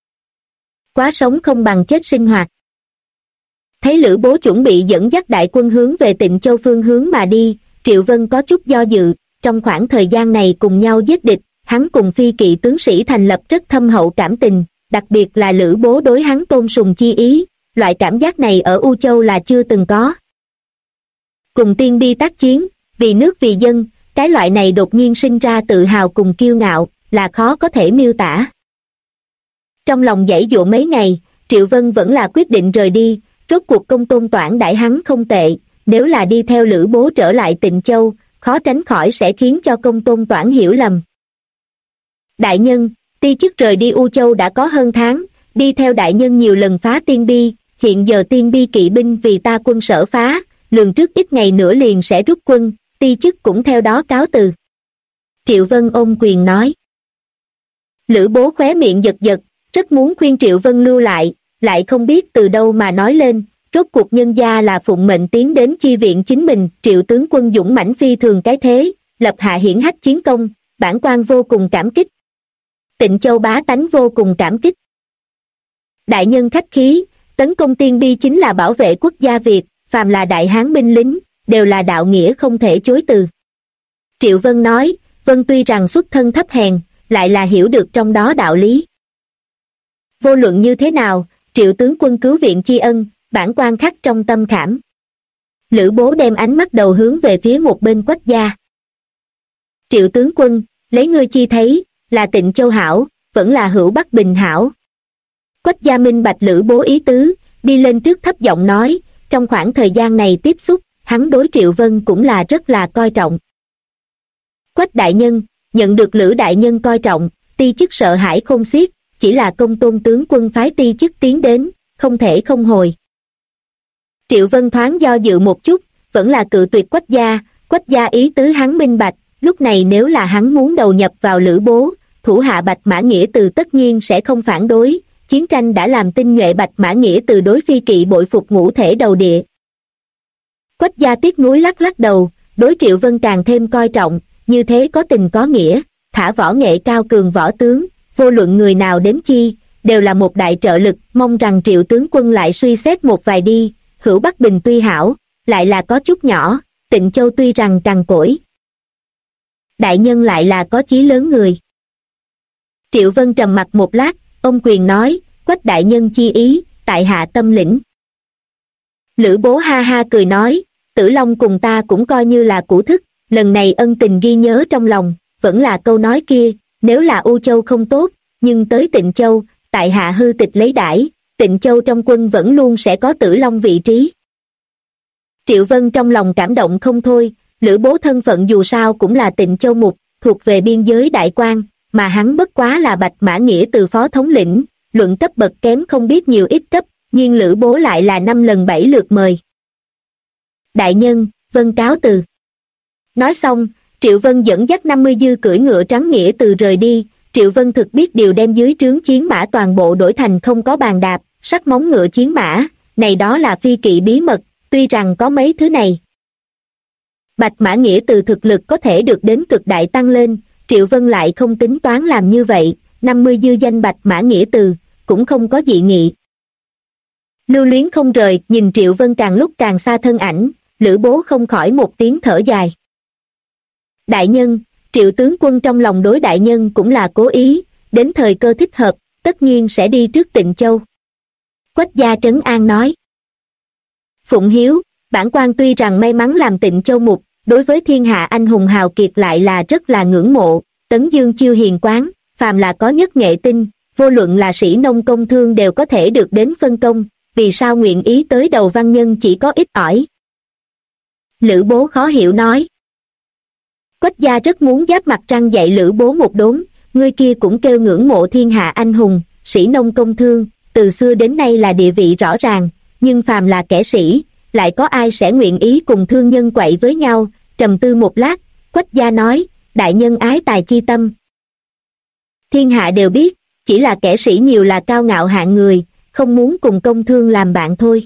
[SPEAKER 1] Quá sống không bằng chết sinh hoạt. Thấy Lữ Bố chuẩn bị dẫn dắt đại quân hướng về Tịnh Châu phương hướng mà đi, Triệu Vân có chút do dự, trong khoảng thời gian này cùng nhau giết địch, hắn cùng phi kỵ tướng sĩ thành lập rất thâm hậu cảm tình, đặc biệt là Lữ Bố đối hắn tôn sùng chi ý, loại cảm giác này ở U Châu là chưa từng có. Cùng tiên bi tác chiến, vì nước vì dân, cái loại này đột nhiên sinh ra tự hào cùng kiêu ngạo, là khó có thể miêu tả. Trong lòng giãy giụa mấy ngày, Triệu Vân vẫn là quyết định rời đi, rốt cuộc Công Tôn Toản đãi hắn không tệ, nếu là đi theo Lữ Bố trở lại Tịnh Châu, khó tránh khỏi sẽ khiến cho Công Tôn Toản hiểu lầm. Đại nhân, ti chức rời đi U Châu đã có hơn tháng, đi theo đại nhân nhiều lần phá tiên bi, hiện giờ tiên bi kỵ binh vì ta quân sở phá, lường trước ít ngày nữa liền sẽ rút quân, ti chức cũng theo đó cáo từ. Triệu Vân ôm quyền nói. Lữ Bố khóe miệng giật giật, rất muốn khuyên Triệu Vân lưu lại không biết từ đâu mà nói lên, rốt cuộc nhân gia là phụng mệnh tiến đến chi viện chính mình, Triệu tướng quân dũng mãnh phi thường cái thế, lập hạ hiển hách chiến công, bản quan vô cùng cảm kích. Tịnh Châu bá tánh vô cùng cảm kích. Đại nhân khách khí, tấn công tiên bi chính là bảo vệ quốc gia Việt, phàm là đại hán binh lính, đều là đạo nghĩa không thể chối từ. Triệu Vân nói, Vân tuy rằng xuất thân thấp hèn, lại là hiểu được trong đó đạo lý. Vô luận như thế nào, Triệu tướng quân cứu viện tri ân, bản quan khắc trong tâm khảm. Lữ Bố đem ánh mắt đầu hướng về phía một bên Quách gia. Triệu tướng quân, lấy ngươi chi thấy, là Tịnh Châu hảo, vẫn là Hữu Bắc Bình hảo. Quách gia minh bạch Lữ Bố ý tứ, đi lên trước thấp giọng nói, trong khoảng thời gian này tiếp xúc, hắn đối Triệu Vân cũng là rất là coi trọng. Quách đại nhân, nhận được Lữ đại nhân coi trọng, Ti chức sợ hãi khôn xiết, chỉ là Công Tôn tướng quân phái Ti chức tiến đến, không thể không hồi. Triệu Vân thoáng do dự một chút, vẫn là cự tuyệt Quách gia ý tứ hắn minh bạch, lúc này nếu là hắn muốn đầu nhập vào Lữ Bố, thủ hạ Bạch Mã Nghĩa Từ tất nhiên sẽ không phản đối, chiến tranh đã làm tinh nhuệ Bạch Mã Nghĩa Từ đối phi kỵ bội phục ngũ thể đầu địa. Quách gia tiếc nuối lắc lắc đầu, đối Triệu Vân càng thêm coi trọng, như thế có tình có nghĩa, thả võ nghệ cao cường võ tướng, vô luận người nào đến chi, đều là một đại trợ lực, mong rằng Triệu tướng quân lại suy xét một vài đi. Hữu Bắc Bình tuy hảo, lại là có chút nhỏ, Tịnh Châu tuy rằng cằn cỗi, đại nhân lại là có chí lớn người. Triệu Vân trầm mặt một lát, ông quyền nói, Quách đại nhân chi ý, tại hạ tâm lĩnh. Lữ Bố ha ha cười nói, Tử Long cùng ta cũng coi như là cũ thức, lần này ân tình ghi nhớ trong lòng, vẫn là câu nói kia, nếu là U Châu không tốt, nhưng tới Tịnh Châu, tại hạ hư tịch lấy đãi, Tịnh Châu trong quân vẫn luôn sẽ có Tử Long vị trí. Triệu Vân trong lòng cảm động không thôi, Lữ Bố thân phận dù sao cũng là Tịnh Châu mục, thuộc về biên giới đại quan, mà hắn bất quá là Bạch Mã Nghĩa Từ phó thống lĩnh, luận cấp bậc kém không biết nhiều ít cấp, nhưng Lữ Bố lại là 5 lần 7 lượt mời. Đại nhân, Vân cáo từ. Nói xong, Triệu Vân dẫn dắt 50 dư cưỡi ngựa trắng Nghĩa Từ rời đi. Triệu Vân thực biết điều đem dưới trướng chiến mã toàn bộ đổi thành không có bàn đạp, sắt móng ngựa chiến mã, này đó là phi kỵ bí mật, tuy rằng có mấy thứ này. Bạch Mã Nghĩa Từ thực lực có thể được đến cực đại tăng lên, Triệu Vân lại không tính toán làm như vậy, 50 dư danh Bạch Mã Nghĩa Từ, cũng không có dị nghị. Lưu Luyến không rời, nhìn Triệu Vân càng lúc càng xa thân ảnh, Lữ Bố không khỏi một tiếng thở dài. Đại nhân, Triệu tướng quân trong lòng đối đại nhân cũng là cố ý, đến thời cơ thích hợp, tất nhiên sẽ đi trước Tịnh Châu. Quách gia trấn an nói. Phụng hiếu, bản quan tuy rằng may mắn làm Tịnh Châu mục, đối với thiên hạ anh hùng hào kiệt lại là rất là ngưỡng mộ, Tấn Dương chiêu hiền quán, phàm là có nhất nghệ tinh, vô luận là sĩ nông công thương đều có thể được đến phân công, vì sao nguyện ý tới đầu văn nhân chỉ có ít ỏi. Lữ Bố khó hiểu nói. Quách gia rất muốn giáp mặt răng dạy Lữ Bố một đốn, người kia cũng kêu ngưỡng mộ thiên hạ anh hùng, sĩ nông công thương, từ xưa đến nay là địa vị rõ ràng, nhưng phàm là kẻ sĩ, lại có ai sẽ nguyện ý cùng thương nhân quậy với nhau. Trầm tư một lát, Quách gia nói, đại nhân ái tài chi tâm. Thiên hạ đều biết, chỉ là kẻ sĩ nhiều là cao ngạo hạng người, không muốn cùng công thương làm bạn thôi.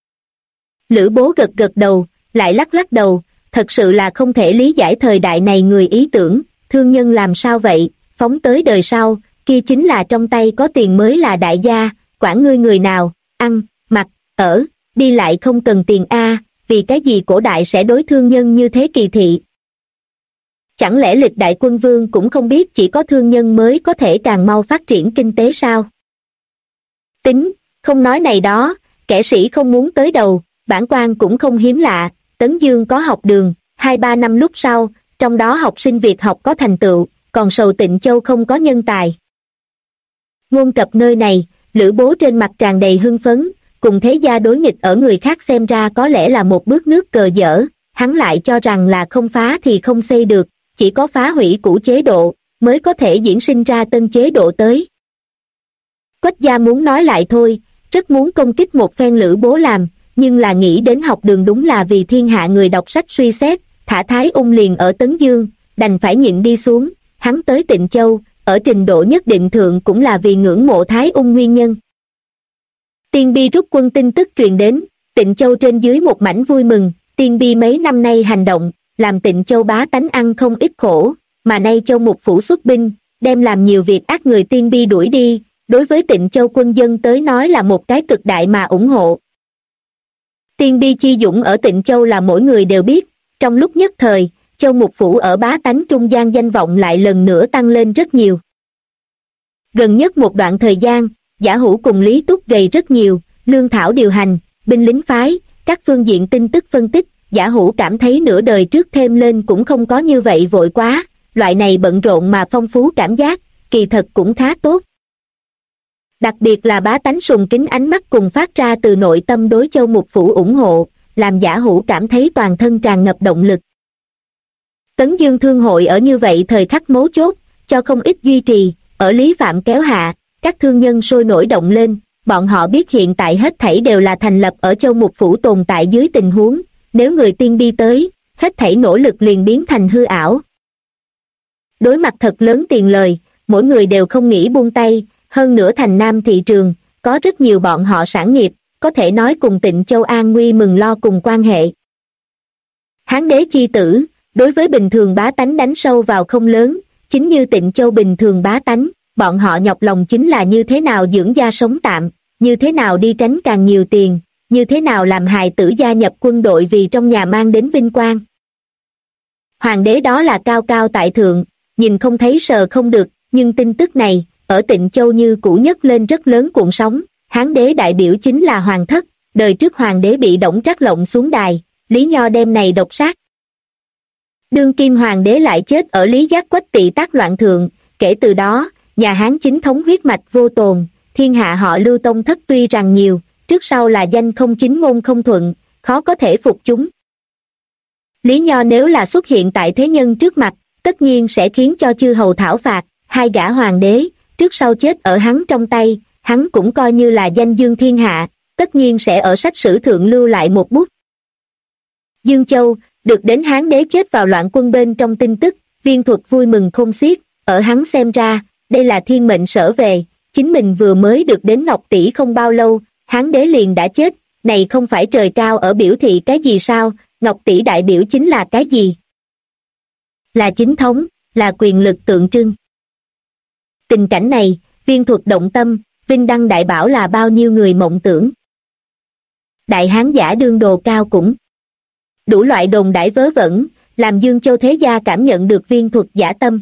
[SPEAKER 1] Lữ Bố gật gật đầu, lại lắc lắc đầu, thật sự là không thể lý giải thời đại này người ý tưởng, thương nhân làm sao vậy, phóng tới đời sau, kia chính là trong tay có tiền mới là đại gia, quản ngươi người nào, ăn, mặc, ở, đi lại không cần tiền a, vì cái gì cổ đại sẽ đối thương nhân như thế kỳ thị. Chẳng lẽ lịch đại quân vương cũng không biết chỉ có thương nhân mới có thể càng mau phát triển kinh tế sao? Tính, không nói này đó, kẻ sĩ không muốn tới đầu, bản quan cũng không hiếm lạ, Tấn Dương có học đường, 2-3 năm lúc sau, trong đó học sinh việc học có thành tựu, còn sầu Tịnh Châu không có nhân tài. Ngôn cập nơi này, Lữ Bố trên mặt tràn đầy hưng phấn, cùng thế gia đối nghịch ở người khác xem ra có lẽ là một bước nước cờ dở, hắn lại cho rằng là không phá thì không xây được, chỉ có phá hủy cũ chế độ, mới có thể diễn sinh ra tân chế độ tới. Quách gia muốn nói lại thôi, rất muốn công kích một phen Lữ Bố làm, nhưng là nghĩ đến học đường đúng là vì thiên hạ người đọc sách suy xét, thả Thái Ung liền ở Tấn Dương, đành phải nhịn đi xuống, hắn tới Tịnh Châu, ở trình độ nhất định thượng cũng là vì ngưỡng mộ Thái Ung nguyên nhân. Tiên Bi rút quân tin tức truyền đến, Tịnh Châu trên dưới một mảnh vui mừng, Tiên Bi mấy năm nay hành động, làm Tịnh Châu bá tánh ăn không ít khổ, mà nay Châu Mục Phủ xuất binh, đem làm nhiều việc ác người Tiên Bi đuổi đi, đối với Tịnh Châu quân dân tới nói là một cái cực đại mà ủng hộ. Tiên Bi chi dũng ở Tịnh Châu là mỗi người đều biết, trong lúc nhất thời, Châu Mục Phủ ở bá tánh trung gian danh vọng lại lần nữa tăng lên rất nhiều. Gần nhất một đoạn thời gian, Giả Hữu cùng Lý Túc gầy rất nhiều, lương thảo điều hành, binh lính phái, các phương diện tin tức phân tích, Giả Hữu cảm thấy nửa đời trước thêm lên cũng không có như vậy vội quá, loại này bận rộn mà phong phú cảm giác, kỳ thật cũng khá tốt. Đặc biệt là bá tánh sùng kính ánh mắt cùng phát ra từ nội tâm đối Châu Mục Phủ ủng hộ, làm Giả Hữu cảm thấy toàn thân tràn ngập động lực. Tấn Dương Thương hội ở như vậy thời khắc mấu chốt, cho không ít duy trì, ở Lý Phạm kéo hạ, các thương nhân sôi nổi động lên, bọn họ biết hiện tại hết thảy đều là thành lập ở Châu Mục Phủ tồn tại dưới tình huống, nếu người tiên đi tới, hết thảy nỗ lực liền biến thành hư ảo. Đối mặt thật lớn tiền lời, mỗi người đều không nghĩ buông tay, hơn nữa thành Nam thị trường, có rất nhiều bọn họ sản nghiệp, có thể nói cùng Tịnh Châu an nguy mừng lo cùng quan hệ. Hán đế chi tử, đối với bình thường bá tánh đánh sâu vào không lớn, chính như Tịnh Châu bình thường bá tánh, bọn họ nhọc lòng chính là như thế nào dưỡng gia sống tạm, như thế nào đi tránh càng nhiều tiền, như thế nào làm hài tử gia nhập quân đội vì trong nhà mang đến vinh quang. Hoàng đế đó là cao cao tại thượng, nhìn không thấy sờ không được, nhưng tin tức này, ở Tịnh Châu như cũ nhấc lên rất lớn cuộn sóng. Hán đế đại biểu chính là hoàng thất, đời trước hoàng đế bị Đổng Trác lộng xuống đài, Lý Nho đem này độc sát. Đương kim hoàng đế lại chết ở Lý Giác Quách tị tác loạn thượng, kể từ đó, nhà Hán chính thống huyết mạch vô tồn, thiên hạ họ Lưu tông thất tuy rằng nhiều, trước sau là danh không chính ngôn không thuận, khó có thể phục chúng. Lý Nho nếu là xuất hiện tại thế nhân trước mặt, tất nhiên sẽ khiến cho chư hầu thảo phạt, hai gã hoàng đế, trước sau chết ở hắn trong tay, hắn cũng coi như là danh dương thiên hạ, tất nhiên sẽ ở sách sử thượng lưu lại một bút. Dương Châu, được đến Hán đế chết vào loạn quân bên trong tin tức, Viên Thuật vui mừng khôn xiết, ở hắn xem ra, đây là thiên mệnh sở về, chính mình vừa mới được đến Ngọc Tỷ không bao lâu, Hán đế liền đã chết, này không phải trời cao ở biểu thị cái gì sao, Ngọc Tỷ đại biểu chính là cái gì? Là chính thống, là quyền lực tượng trưng. Tình cảnh này, Viên Thuật động tâm, vinh đăng đại bảo là bao nhiêu người mộng tưởng. Đại Hán giả đương đồ cao cũng. Đủ loại đồn đãi vớ vẩn, làm Dương Châu thế gia cảm nhận được Viên Thuật giả tâm.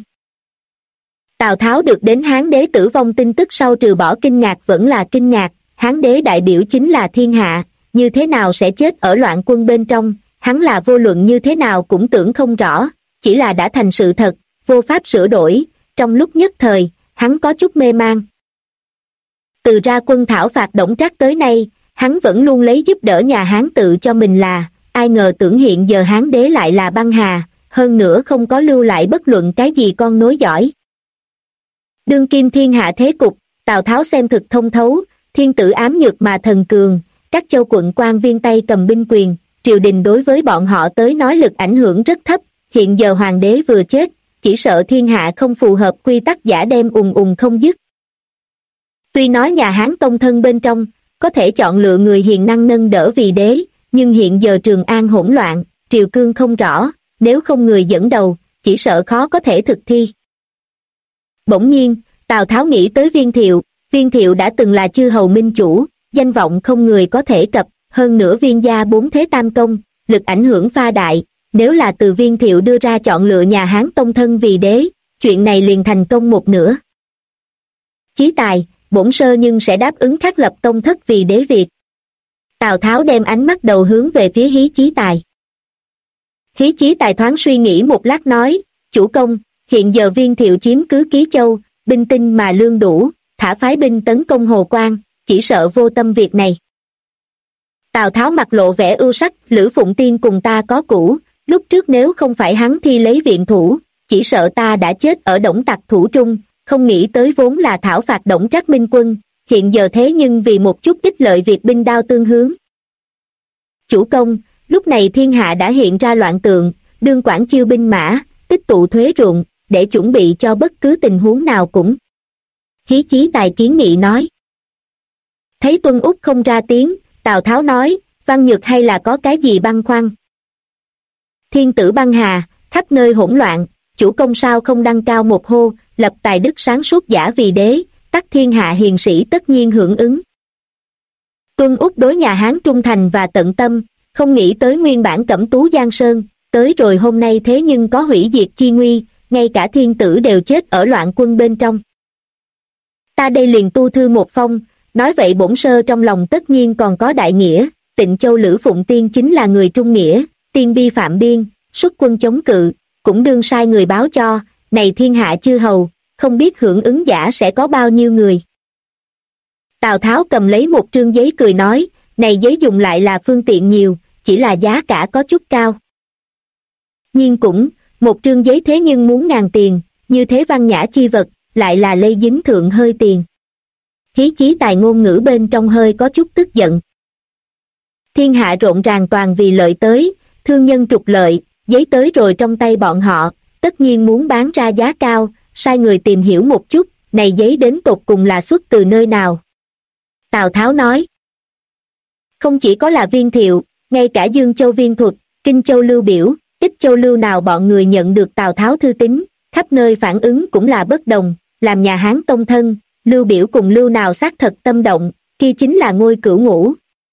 [SPEAKER 1] Tào Tháo được đến Hán đế tử vong tin tức sau trừ bỏ kinh ngạc vẫn là kinh ngạc, Hán đế đại biểu chính là thiên hạ, như thế nào sẽ chết ở loạn quân bên trong, hắn là vô luận như thế nào cũng tưởng không rõ, chỉ là đã thành sự thật, vô pháp sửa đổi, trong lúc nhất thời, hắn có chút mê man. Từ ra quân thảo phạt Đổng Trác tới nay, hắn vẫn luôn lấy giúp đỡ nhà Hán tự cho mình là, ai ngờ tưởng hiện giờ Hán đế lại là băng hà, hơn nữa không có lưu lại bất luận cái gì con nối dõi. Đương kim thiên hạ thế cục, Tào Tháo xem thực thông thấu, thiên tử ám nhược mà thần cường, các châu quận quan viên tay cầm binh quyền, triều đình đối với bọn họ tới nói lực ảnh hưởng rất thấp, hiện giờ hoàng đế vừa chết, chỉ sợ thiên hạ không phù hợp quy tắc giả đem ùng ùng không dứt. Tuy nói nhà Hán tông thân bên trong, có thể chọn lựa người hiền năng nâng đỡ vì đế, nhưng hiện giờ Trường An hỗn loạn, triều cương không rõ, nếu không người dẫn đầu, chỉ sợ khó có thể thực thi. Bỗng nhiên, Tào Tháo nghĩ tới Viên Thiệu đã từng là chư hầu minh chủ, danh vọng không người có thể cập, hơn nữa Viên gia bốn thế tam công, lực ảnh hưởng pha đại, nếu là từ Viên Thiệu đưa ra chọn lựa nhà Hán tông thân vì đế, chuyện này liền thành công một nửa. Chí tài, bổn sơ nhưng sẽ đáp ứng khắc lập tông thất vì đế việc. Tào Tháo đem ánh mắt đầu hướng về phía Hí Chí Tài. Hí Chí Tài thoáng suy nghĩ một lát nói, chủ công, hiện giờ Viên Thiệu chiếm cứ Ký Châu, binh tinh mà lương đủ, thả phái binh tấn công Hồ Quan, chỉ sợ vô tâm việc này. Tào Tháo mặt lộ vẻ ưu sắc, Lữ Phụng Tiên cùng ta có cũ, lúc trước nếu không phải hắn thi lấy viện thủ, chỉ sợ ta đã chết ở Đổng tặc thủ trung, không nghĩ tới vốn là thảo phạt Đổng Trác minh quân, hiện giờ thế nhưng vì một chút ích lợi việc binh đao tương hướng. Chủ công, lúc này thiên hạ đã hiện ra loạn tượng, đương quản chiêu binh mã, tích tụ thuế ruộng, để chuẩn bị cho bất cứ tình huống nào cũng. Hí Chí Tài kiến nghị nói. Thấy Tuân Úc không ra tiếng, Tào Tháo nói, Văn Nhược hay là có cái gì băn khoăn. Thiên tử băng hà, khắp nơi hỗn loạn, chủ công sao không đăng cao một hô, lập tài đức sáng suốt giả vì đế, tắc thiên hạ hiền sĩ tất nhiên hưởng ứng. Tuân Úc đối nhà Hán trung thành và tận tâm, không nghĩ tới nguyên bản Cẩm Tú Giang Sơn, tới rồi hôm nay thế nhưng có hủy diệt chi nguy, ngay cả thiên tử đều chết ở loạn quân bên trong. Ta đây liền tu thư một phong, nói vậy bổn sơ trong lòng tất nhiên còn có đại nghĩa, Tịnh Châu Lữ Phụng Tiên chính là người trung nghĩa, tiên bi phạm biên, xuất quân chống cự, cũng đương sai người báo cho, này thiên hạ chư hầu, không biết hưởng ứng giả sẽ có bao nhiêu người. Tào Tháo cầm lấy một trương giấy cười nói, này giấy dùng lại là phương tiện nhiều, chỉ là giá cả có chút cao. Nhưng cũng, một trương giấy thế nhưng muốn ngàn tiền, như thế văn nhã chi vật, lại là lây dính thượng hơi tiền. Khí chí tài ngôn ngữ bên trong hơi có chút tức giận. Thiên hạ rộn ràng toàn vì lợi tới, thương nhân trục lợi, giấy tới rồi trong tay bọn họ, tất nhiên muốn bán ra giá cao, sai người tìm hiểu một chút, này giấy đến tột cùng là xuất từ nơi nào. Tào Tháo nói, không chỉ có là Viên Thiệu, ngay cả Dương Châu Viên Thuật, Kinh Châu Lưu Biểu, Ích Châu Lưu nào bọn người nhận được Tào Tháo thư tín, khắp nơi phản ứng cũng là bất đồng, làm nhà Hán tông thân, Lưu Biểu cùng Lưu nào xác thật tâm động, kia chính là ngôi cửu ngũ.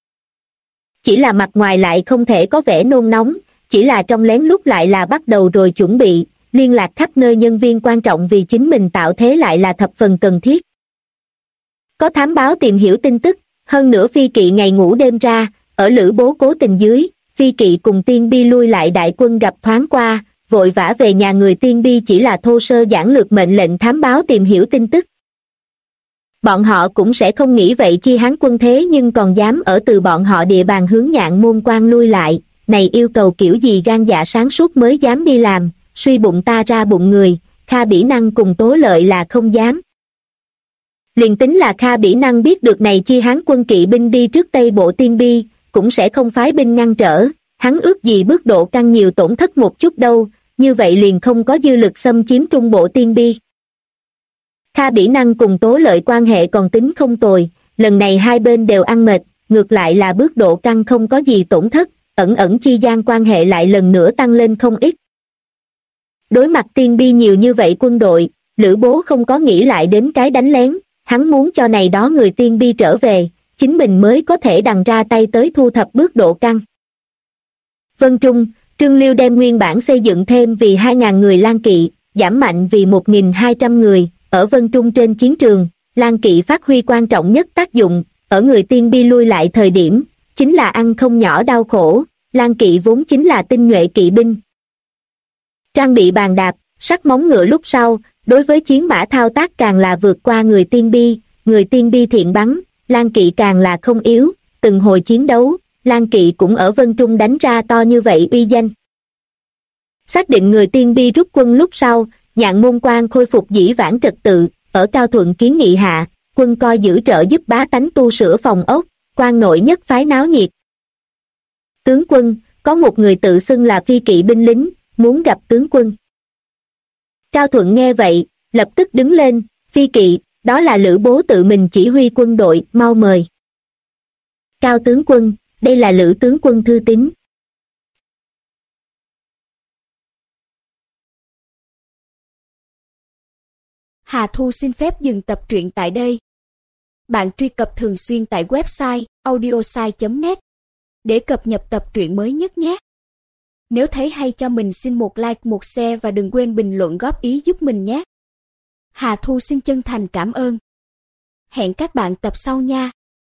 [SPEAKER 1] Chỉ là mặt ngoài lại không thể có vẻ nôn nóng, chỉ là trong lén lút lại là bắt đầu rồi chuẩn bị, liên lạc khắp nơi nhân viên quan trọng vì chính mình tạo thế lại là thập phần cần thiết. Có thám báo tìm hiểu tin tức, hơn nữa Phi Kỵ ngày ngủ đêm ra, ở Lữ Bố cố tình dưới, Phi Kỵ cùng Tiên Bi lui lại đại quân gặp thoáng qua, vội vã về nhà người. Tiên Bi chỉ là thô sơ giản lược mệnh lệnh thám báo tìm hiểu tin tức. Bọn họ cũng sẽ không nghĩ vậy chi Hán quân thế nhưng còn dám ở từ bọn họ địa bàn hướng Nhạn Môn Quan lui lại, này yêu cầu kiểu gì gan dạ sáng suốt mới dám đi làm, suy bụng ta ra bụng người, Kha Bỉ Năng cùng Tố Lợi là không dám. Liền tính là Kha Bỉ Năng biết được này chi Hán quân kỵ binh đi trước Tây Bộ Tiên Bi, cũng sẽ không phái binh ngăn trở, hắn ước gì bước độ căn nhiều tổn thất một chút đâu, như vậy liền không có dư lực xâm chiếm Trung Bộ Tiên Bi. Kha Bỉ Năng cùng Tố Lợi quan hệ còn tính không tồi, lần này hai bên đều ăn mệt, ngược lại là bước độ căn không có gì tổn thất, ẩn ẩn chi gian quan hệ lại lần nữa tăng lên không ít. Đối mặt Tiên Bi nhiều như vậy quân đội, Lữ Bố không có nghĩ lại đến cái đánh lén, hắn muốn cho này đó người Tiên Bi trở về, chính mình mới có thể đằng ra tay tới thu thập bước độ căn. Vân Trung, Trương Liêu đem nguyên bản xây dựng thêm vì 2.000 người Lan Kỵ, giảm mạnh vì 1.200 người, ở Vân Trung trên chiến trường, Lan Kỵ phát huy quan trọng nhất tác dụng, ở người Tiên Bi lui lại thời điểm, chính là ăn không nhỏ đau khổ, Lan Kỵ vốn chính là tinh nhuệ kỵ binh. Trang bị bàn đạp, sắt móng ngựa lúc sau, đối với chiến mã thao tác càng là vượt qua người Tiên Bi thiện bắn, Lan Kỵ càng là không yếu, từng hồi chiến đấu, Lan Kỵ cũng ở Vân Trung đánh ra to như vậy uy danh. Xác định người Tiên Bi rút quân lúc sau, Nhạn Môn Quan khôi phục dĩ vãng trật tự, ở Cao Thuận kiến nghị hạ, quân coi giữ trợ giúp bá tánh tu sửa phòng ốc, quan nội nhất phái náo nhiệt. Tướng quân, có một người tự xưng là Phi Kỵ binh lính, muốn gặp tướng quân. Cao Thuận nghe vậy, lập tức đứng lên, Phi Kỵ, đó là Lữ Bố tự mình chỉ huy quân đội, mau mời. Cao tướng quân, đây là Lữ tướng quân thư tín.
[SPEAKER 3] Hà Thu xin phép dừng tập truyện tại đây. Bạn truy cập thường xuyên tại website audiosai.net để cập nhật tập truyện mới nhất nhé. Nếu thấy hay cho mình xin một like, một share và đừng quên bình luận góp ý giúp mình nhé. Hà Thu xin chân thành cảm ơn. Hẹn các bạn tập sau nha.